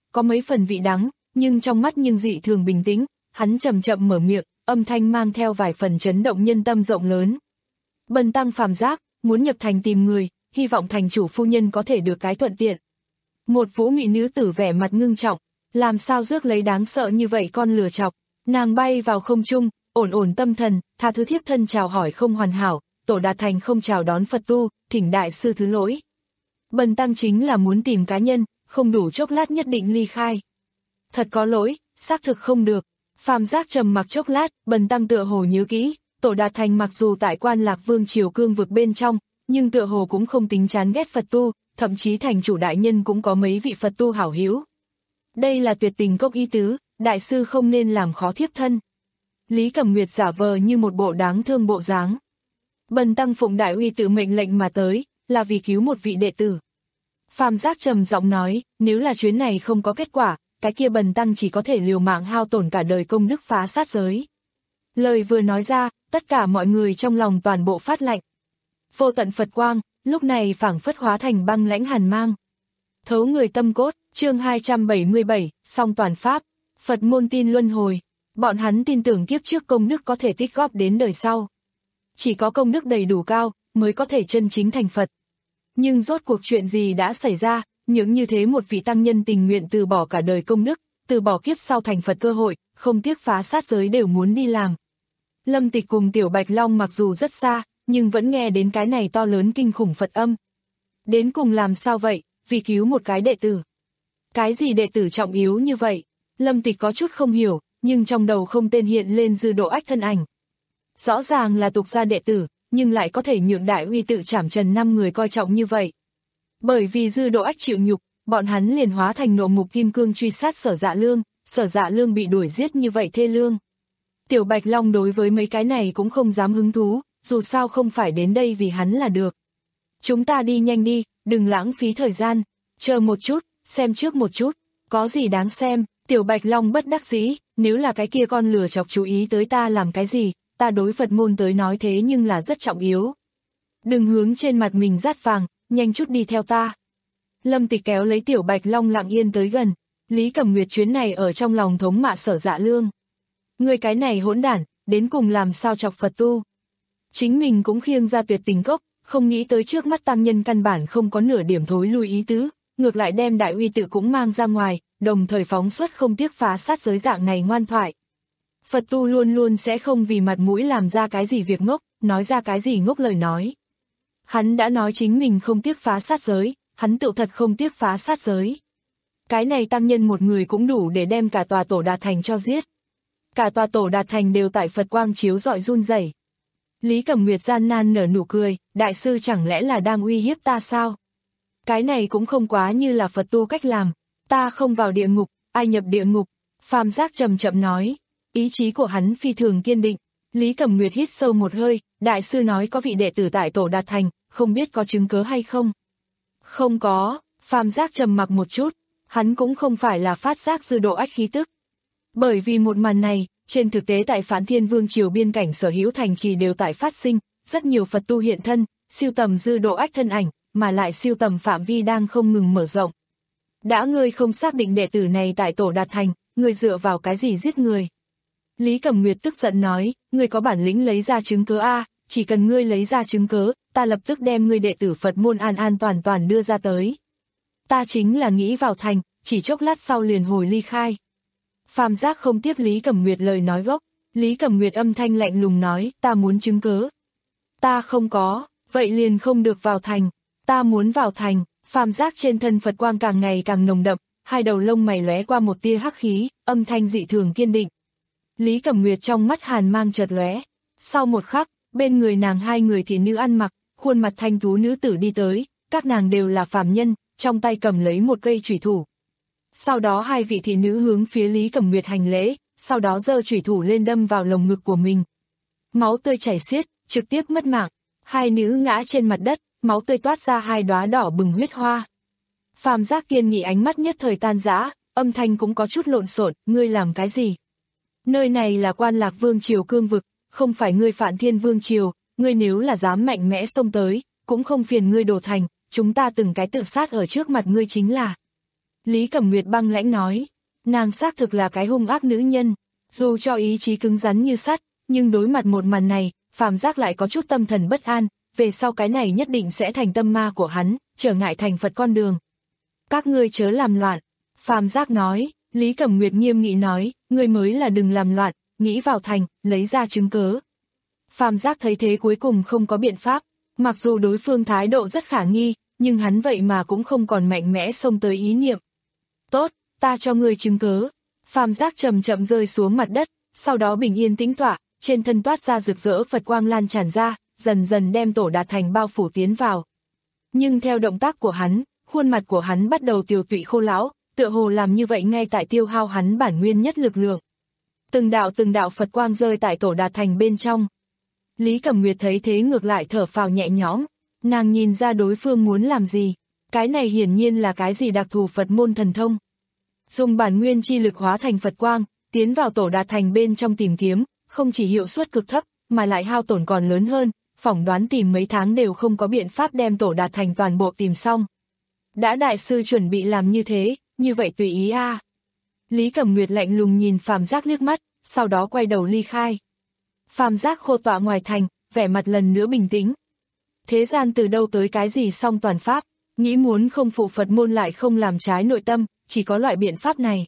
có mấy phần vị đắng, nhưng trong mắt nhưng dị thường bình tĩnh, hắn chậm chậm mở miệng, âm thanh mang theo vài phần chấn động nhân tâm rộng lớn. Bần tăng phàm giác, muốn nhập thành tìm người, hy vọng thành chủ phu nhân có thể được cái thuận tiện. Một vũ mị nữ tử vẻ mặt ngưng trọng, làm sao rước lấy đáng sợ như vậy con lừa chọc, nàng bay vào không trung, ổn ổn tâm thần, tha thứ thiếp thân chào hỏi không hoàn hảo, Tổ Đạt Thành không chào đón Phật tu, thỉnh đại sư thứ lỗi. Bần tăng chính là muốn tìm cá nhân, không đủ chốc lát nhất định ly khai. Thật có lỗi, xác thực không được. Phàm giác trầm mặc chốc lát, bần tăng tựa hồ nhớ kỹ, Tổ Đạt Thành mặc dù tại Quan Lạc Vương triều cương vực bên trong, nhưng tựa hồ cũng không tính chán ghét Phật tu, thậm chí thành chủ đại nhân cũng có mấy vị Phật tu hảo hữu. Đây là tuyệt tình cốc ý tứ, đại sư không nên làm khó thiếp thân. Lý Cẩm Nguyệt giả vờ như một bộ đáng thương bộ dáng. Bần tăng phụng đại uy tự mệnh lệnh mà tới, là vì cứu một vị đệ tử. Phàm giác trầm giọng nói, nếu là chuyến này không có kết quả, cái kia bần tăng chỉ có thể liều mạng hao tổn cả đời công đức phá sát giới. Lời vừa nói ra, tất cả mọi người trong lòng toàn bộ phát lạnh. Vô tận Phật quang, lúc này phảng phất hóa thành băng lãnh hàn mang. Thấu người tâm cốt, chương hai trăm bảy mươi bảy, song toàn pháp, Phật môn tin luân hồi. Bọn hắn tin tưởng kiếp trước công đức có thể tích góp đến đời sau. Chỉ có công đức đầy đủ cao, mới có thể chân chính thành Phật. Nhưng rốt cuộc chuyện gì đã xảy ra, những như thế một vị tăng nhân tình nguyện từ bỏ cả đời công đức, từ bỏ kiếp sau thành Phật cơ hội, không tiếc phá sát giới đều muốn đi làm. Lâm Tịch cùng Tiểu Bạch Long mặc dù rất xa, nhưng vẫn nghe đến cái này to lớn kinh khủng Phật âm. Đến cùng làm sao vậy, vì cứu một cái đệ tử. Cái gì đệ tử trọng yếu như vậy? Lâm Tịch có chút không hiểu, nhưng trong đầu không tên hiện lên Dư Độ Ách thân ảnh. Rõ ràng là tục gia đệ tử, nhưng lại có thể nhượng đại uy tự trảm trần năm người coi trọng như vậy. Bởi vì Dư Độ Ách chịu nhục, bọn hắn liền hóa thành nộ mục kim cương truy sát Sở Dạ Lương, Sở Dạ Lương bị đuổi giết như vậy thê lương. Tiểu Bạch Long đối với mấy cái này cũng không dám hứng thú, dù sao không phải đến đây vì hắn là được. Chúng ta đi nhanh đi, đừng lãng phí thời gian, chờ một chút, xem trước một chút, có gì đáng xem. Tiểu Bạch Long bất đắc dĩ, nếu là cái kia con lừa chọc chú ý tới ta làm cái gì, ta đối Phật môn tới nói thế nhưng là rất trọng yếu. Đừng hướng trên mặt mình rát vàng, nhanh chút đi theo ta. Lâm Tịch kéo lấy Tiểu Bạch Long lặng yên tới gần, Lý Cẩm Nguyệt chuyến này ở trong lòng thống mạ Sở Dạ Lương. Người cái này hỗn đản, đến cùng làm sao chọc Phật tu. Chính mình cũng khiêng ra tuyệt tình cốc, không nghĩ tới trước mắt tăng nhân căn bản không có nửa điểm thối lui ý tứ, ngược lại đem đại uy tự cũng mang ra ngoài, đồng thời phóng xuất không tiếc phá sát giới dạng này ngoan thoại. Phật tu luôn luôn sẽ không vì mặt mũi làm ra cái gì việc ngốc, nói ra cái gì ngốc lời nói. Hắn đã nói chính mình không tiếc phá sát giới, hắn tự thật không tiếc phá sát giới. Cái này tăng nhân một người cũng đủ để đem cả tòa Tổ Đạt Thành cho giết. Cả tòa Tổ Đạt Thành đều tại Phật quang chiếu rọi run rẩy. Lý Cẩm Nguyệt gian nan nở nụ cười, đại sư chẳng lẽ là đang uy hiếp ta sao? Cái này cũng không quá như là Phật tu cách làm, ta không vào địa ngục, ai nhập địa ngục? Phàm giác chậm chậm nói, ý chí của hắn phi thường kiên định. Lý Cẩm Nguyệt hít sâu một hơi, đại sư nói có vị đệ tử tại Tổ Đạt Thành, không biết có chứng cớ hay không? Không có, Phàm giác trầm mặc một chút, hắn cũng không phải là phát giác Dư Độ Ách khí tức. Bởi vì một màn này, trên thực tế tại Phản Thiên Vương triều biên cảnh sở hữu thành trì đều tại phát sinh, rất nhiều Phật tu hiện thân, siêu tầm Dư Độ Ách thân ảnh, mà lại siêu tầm phạm vi đang không ngừng mở rộng. Đã ngươi không xác định đệ tử này tại Tổ Đạt Thành, ngươi dựa vào cái gì giết người? Lý Cẩm Nguyệt tức giận nói, ngươi có bản lĩnh lấy ra chứng cớ a, chỉ cần ngươi lấy ra chứng cớ, ta lập tức đem ngươi đệ tử Phật môn an an toàn toàn đưa ra tới. Ta chính là nghĩ vào thành, chỉ chốc lát sau liền hồi ly khai. Phàm giác không tiếp Lý Cẩm Nguyệt lời nói gốc, Lý Cẩm Nguyệt âm thanh lạnh lùng nói, ta muốn chứng cớ. Ta không có, vậy liền không được vào thành, ta muốn vào thành. Phàm giác trên thân Phật quang càng ngày càng nồng đậm, hai đầu lông mày lóe qua một tia hắc khí, âm thanh dị thường kiên định. Lý Cẩm Nguyệt trong mắt hàn mang chợt lóe, sau một khắc, bên người nàng hai người thị nữ ăn mặc, khuôn mặt thanh tú nữ tử đi tới, các nàng đều là phàm nhân, trong tay cầm lấy một cây chủy thủ. Sau đó hai vị thị nữ hướng phía Lý Cẩm Nguyệt hành lễ, sau đó giơ chủy thủ lên đâm vào lồng ngực của mình. Máu tươi chảy xiết, trực tiếp mất mạng, hai nữ ngã trên mặt đất, máu tươi toát ra hai đóa đỏ bừng huyết hoa. Phàm giác kiên nghị ánh mắt nhất thời tan rã, âm thanh cũng có chút lộn xộn, ngươi làm cái gì? Nơi này là Quan Lạc Vương triều cương vực, không phải ngươi Phản Thiên Vương triều, ngươi nếu là dám mạnh mẽ xông tới, cũng không phiền ngươi đổ thành, chúng ta từng cái tự sát ở trước mặt ngươi chính là. Lý Cẩm Nguyệt băng lãnh nói. Nàng xác thực là cái hung ác nữ nhân, dù cho ý chí cứng rắn như sắt, nhưng đối mặt một màn này, Phàm Giác lại có chút tâm thần bất an, về sau cái này nhất định sẽ thành tâm ma của hắn, trở ngại thành Phật con đường. Các ngươi chớ làm loạn, Phàm Giác nói. Lý Cẩm Nguyệt nghiêm nghị nói, ngươi mới là đừng làm loạn, nghĩ vào thành, lấy ra chứng cớ. Phàm Giác thấy thế cuối cùng không có biện pháp, mặc dù đối phương thái độ rất khả nghi, nhưng hắn vậy mà cũng không còn mạnh mẽ xông tới ý niệm. Tốt, ta cho ngươi chứng cớ. Phàm Giác chậm chậm rơi xuống mặt đất, sau đó bình yên tĩnh tọa, trên thân toát ra rực rỡ Phật quang lan tràn ra, dần dần đem Tổ Đạt Thành bao phủ tiến vào. Nhưng theo động tác của hắn, khuôn mặt của hắn bắt đầu tiều tụy khô lão, tựa hồ làm như vậy ngay tại tiêu hao hắn bản nguyên nhất lực lượng. Từng đạo từng đạo Phật quang rơi tại Tổ Đạt Thành bên trong. Lý Cẩm Nguyệt thấy thế ngược lại thở phào nhẹ nhõm, nàng nhìn ra đối phương muốn làm gì, cái này hiển nhiên là cái gì đặc thù Phật môn thần thông. Dùng bản nguyên chi lực hóa thành Phật quang, tiến vào Tổ Đạt Thành bên trong tìm kiếm, không chỉ hiệu suất cực thấp, mà lại hao tổn còn lớn hơn, phỏng đoán tìm mấy tháng đều không có biện pháp đem Tổ Đạt Thành toàn bộ tìm xong. Đã đại sư chuẩn bị làm như thế, như vậy tùy ý a. À. Lý Cẩm Nguyệt lạnh lùng nhìn Phàm Giác liếc mắt, sau đó quay đầu ly khai. Phàm Giác khô tọa ngoài thành, vẻ mặt lần nữa bình tĩnh. Thế gian từ đâu tới cái gì song toàn pháp, nghĩ muốn không phụ Phật môn lại không làm trái nội tâm, chỉ có loại biện pháp này.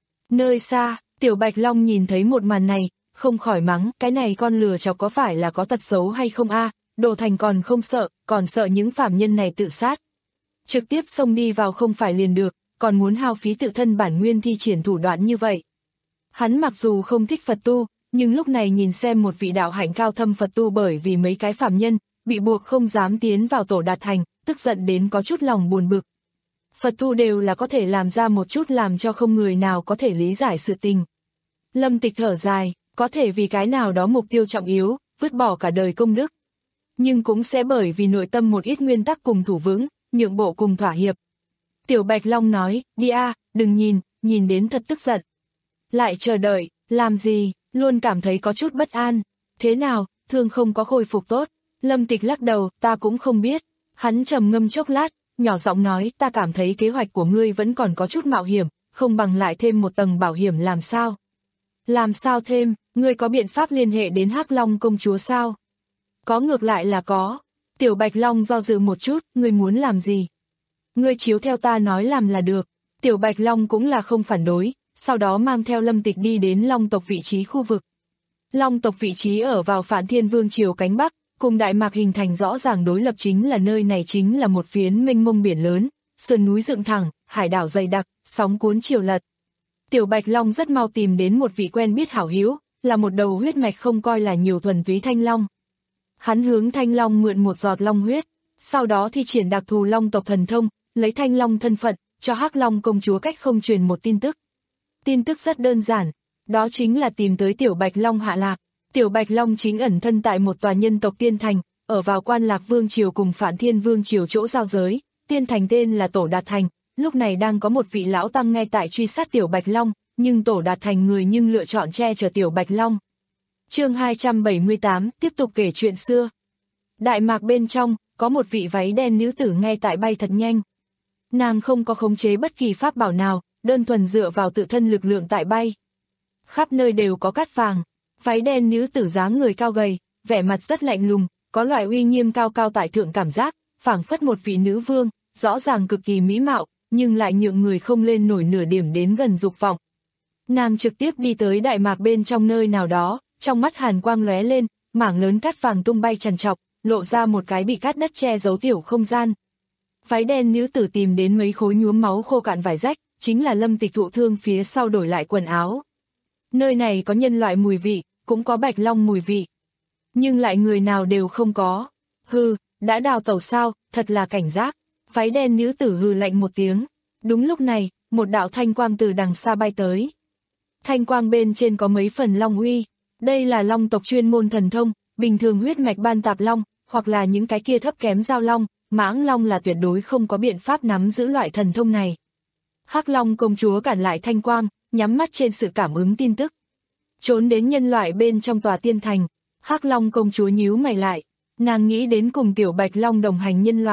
Nơi xa, Tiểu Bạch Long nhìn thấy một màn này, không khỏi mắng, cái này con lừa chọc có phải là có tật xấu hay không a, à? Đồ thành còn không sợ, còn sợ những phàm nhân này tự sát. Trực tiếp xông đi vào không phải liền được, còn muốn hao phí tự thân bản nguyên thi triển thủ đoạn như vậy. Hắn mặc dù không thích Phật tu, nhưng lúc này nhìn xem một vị đạo hạnh cao thâm Phật tu bởi vì mấy cái phàm nhân, bị buộc không dám tiến vào Tổ Đạt Thành, tức giận đến có chút lòng buồn bực. Phật tu đều là có thể làm ra một chút làm cho không người nào có thể lý giải sự tình. Lâm Tịch thở dài, có thể vì cái nào đó mục tiêu trọng yếu, vứt bỏ cả đời công đức. Nhưng cũng sẽ bởi vì nội tâm một ít nguyên tắc cùng thủ vững, nhượng bộ cùng thỏa hiệp. Tiểu Bạch Long nói, đi a, đừng nhìn, nhìn đến thật tức giận. Lại chờ đợi, làm gì, luôn cảm thấy có chút bất an. Thế nào, thương không có khôi phục tốt. Lâm Tịch lắc đầu, ta cũng không biết. Hắn trầm ngâm chốc lát, nhỏ giọng nói, ta cảm thấy kế hoạch của ngươi vẫn còn có chút mạo hiểm, không bằng lại thêm một tầng bảo hiểm làm sao. Làm sao thêm, ngươi có biện pháp liên hệ đến Hắc Long công chúa sao? Có, ngược lại là có. Tiểu Bạch Long do dự một chút, ngươi muốn làm gì? Ngươi chiếu theo ta nói làm là được. Tiểu Bạch Long cũng là không phản đối, sau đó mang theo Lâm Tịch đi đến Long tộc vị trí khu vực. Long tộc vị trí ở vào Phản Thiên Vương triều cánh Bắc, cùng Đại Mạc hình thành rõ ràng đối lập, chính là nơi này chính là một phiến mênh mông biển lớn, sườn núi dựng thẳng, hải đảo dày đặc, sóng cuốn triều lật. Tiểu Bạch Long rất mau tìm đến một vị quen biết hảo hữu, là một đầu huyết mạch không coi là nhiều thuần túy Thanh Long. Hắn hướng Thanh Long mượn một giọt long huyết, sau đó thi triển đặc thù Long tộc thần thông, lấy Thanh Long thân phận, cho Hắc Long công chúa cách không truyền một tin tức. Tin tức rất đơn giản, đó chính là tìm tới Tiểu Bạch Long hạ lạc. Tiểu Bạch Long chính ẩn thân tại một tòa nhân tộc tiên thành, ở vào Quan Lạc Vương triều cùng Phản Thiên Vương triều chỗ giao giới, tiên thành tên là Tổ Đạt Thành, lúc này đang có một vị lão tăng ngay tại truy sát Tiểu Bạch Long, nhưng Tổ Đạt Thành người nhưng lựa chọn che chở Tiểu Bạch Long. Chương hai trăm bảy mươi tám, tiếp tục kể chuyện xưa. Đại Mạc bên trong, có một vị váy đen nữ tử ngay tại bay thật nhanh. Nàng không có khống chế bất kỳ pháp bảo nào, đơn thuần dựa vào tự thân lực lượng tại bay. Khắp nơi đều có cát vàng. Váy đen nữ tử dáng người cao gầy, vẻ mặt rất lạnh lùng, có loại uy nghiêm cao cao tại thượng cảm giác, phảng phất một vị nữ vương, rõ ràng cực kỳ mỹ mạo, nhưng lại nhượng người không lên nổi nửa điểm đến gần dục vọng. Nàng trực tiếp đi tới Đại Mạc bên trong nơi nào đó, trong mắt hàn quang lóe lên, mảng lớn cát vàng tung bay trằn trọc, lộ ra một cái bị cát đất che giấu tiểu không gian. Váy đen nữ tử tìm đến mấy khối nhuốm máu khô cạn vải rách, chính là Lâm Tịch thụ thương phía sau đổi lại quần áo. Nơi này có nhân loại mùi vị, cũng có Bạch Long mùi vị. Nhưng lại người nào đều không có. Hừ, đã đào tẩu sao, thật là cảnh giác. Váy đen nữ tử hừ lạnh một tiếng. Đúng lúc này, một đạo thanh quang từ đằng xa bay tới. Thanh quang bên trên có mấy phần long uy. Đây là Long tộc chuyên môn thần thông, bình thường huyết mạch ban tạp long, hoặc là những cái kia thấp kém giao long, mãng long là tuyệt đối không có biện pháp nắm giữ loại thần thông này. Hắc Long công chúa cản lại thanh quang, nhắm mắt trên sự cảm ứng tin tức. Trốn đến nhân loại bên trong tòa tiên thành, Hắc Long công chúa nhíu mày lại, nàng nghĩ đến cùng Tiểu Bạch Long đồng hành nhân loại,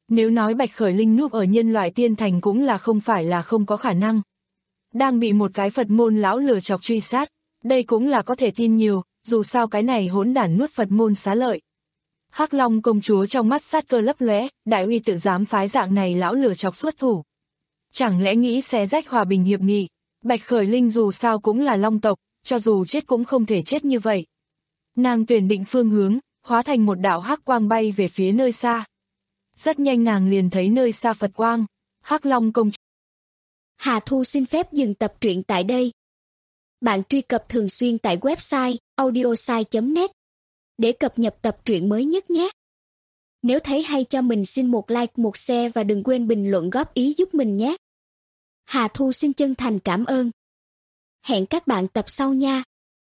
Nếu nói Bạch Khởi Linh núp ở nhân loại tiên thành cũng là không phải là không có khả năng. Đang bị một cái Phật môn lão lừa chọc truy sát, đây cũng là có thể tin nhiều, dù sao cái này hỗn đản nuốt Phật môn xá lợi. Hắc Long công chúa trong mắt sát cơ lấp lóe, đại uy tự dám phái dạng này lão lừa chọc xuất thủ. Chẳng lẽ nghĩ xé rách hòa bình hiệp nghị, Bạch Khởi Linh dù sao cũng là Long tộc, cho dù chết cũng không thể chết như vậy. Nàng tuyển định phương hướng, hóa thành một đạo hắc quang bay về phía nơi xa. Rất nhanh nàng liền thấy nơi xa Phật quang, Hắc Long công chúa. Hà Thu xin phép dừng tập truyện tại đây. Bạn truy cập thường xuyên tại website audiosai chấm net để cập nhật tập truyện mới nhất nhé. Nếu thấy hay cho mình xin một like, một share và đừng quên bình luận góp ý giúp mình nhé. Hà Thu xin chân thành cảm ơn. Hẹn các bạn tập sau nha.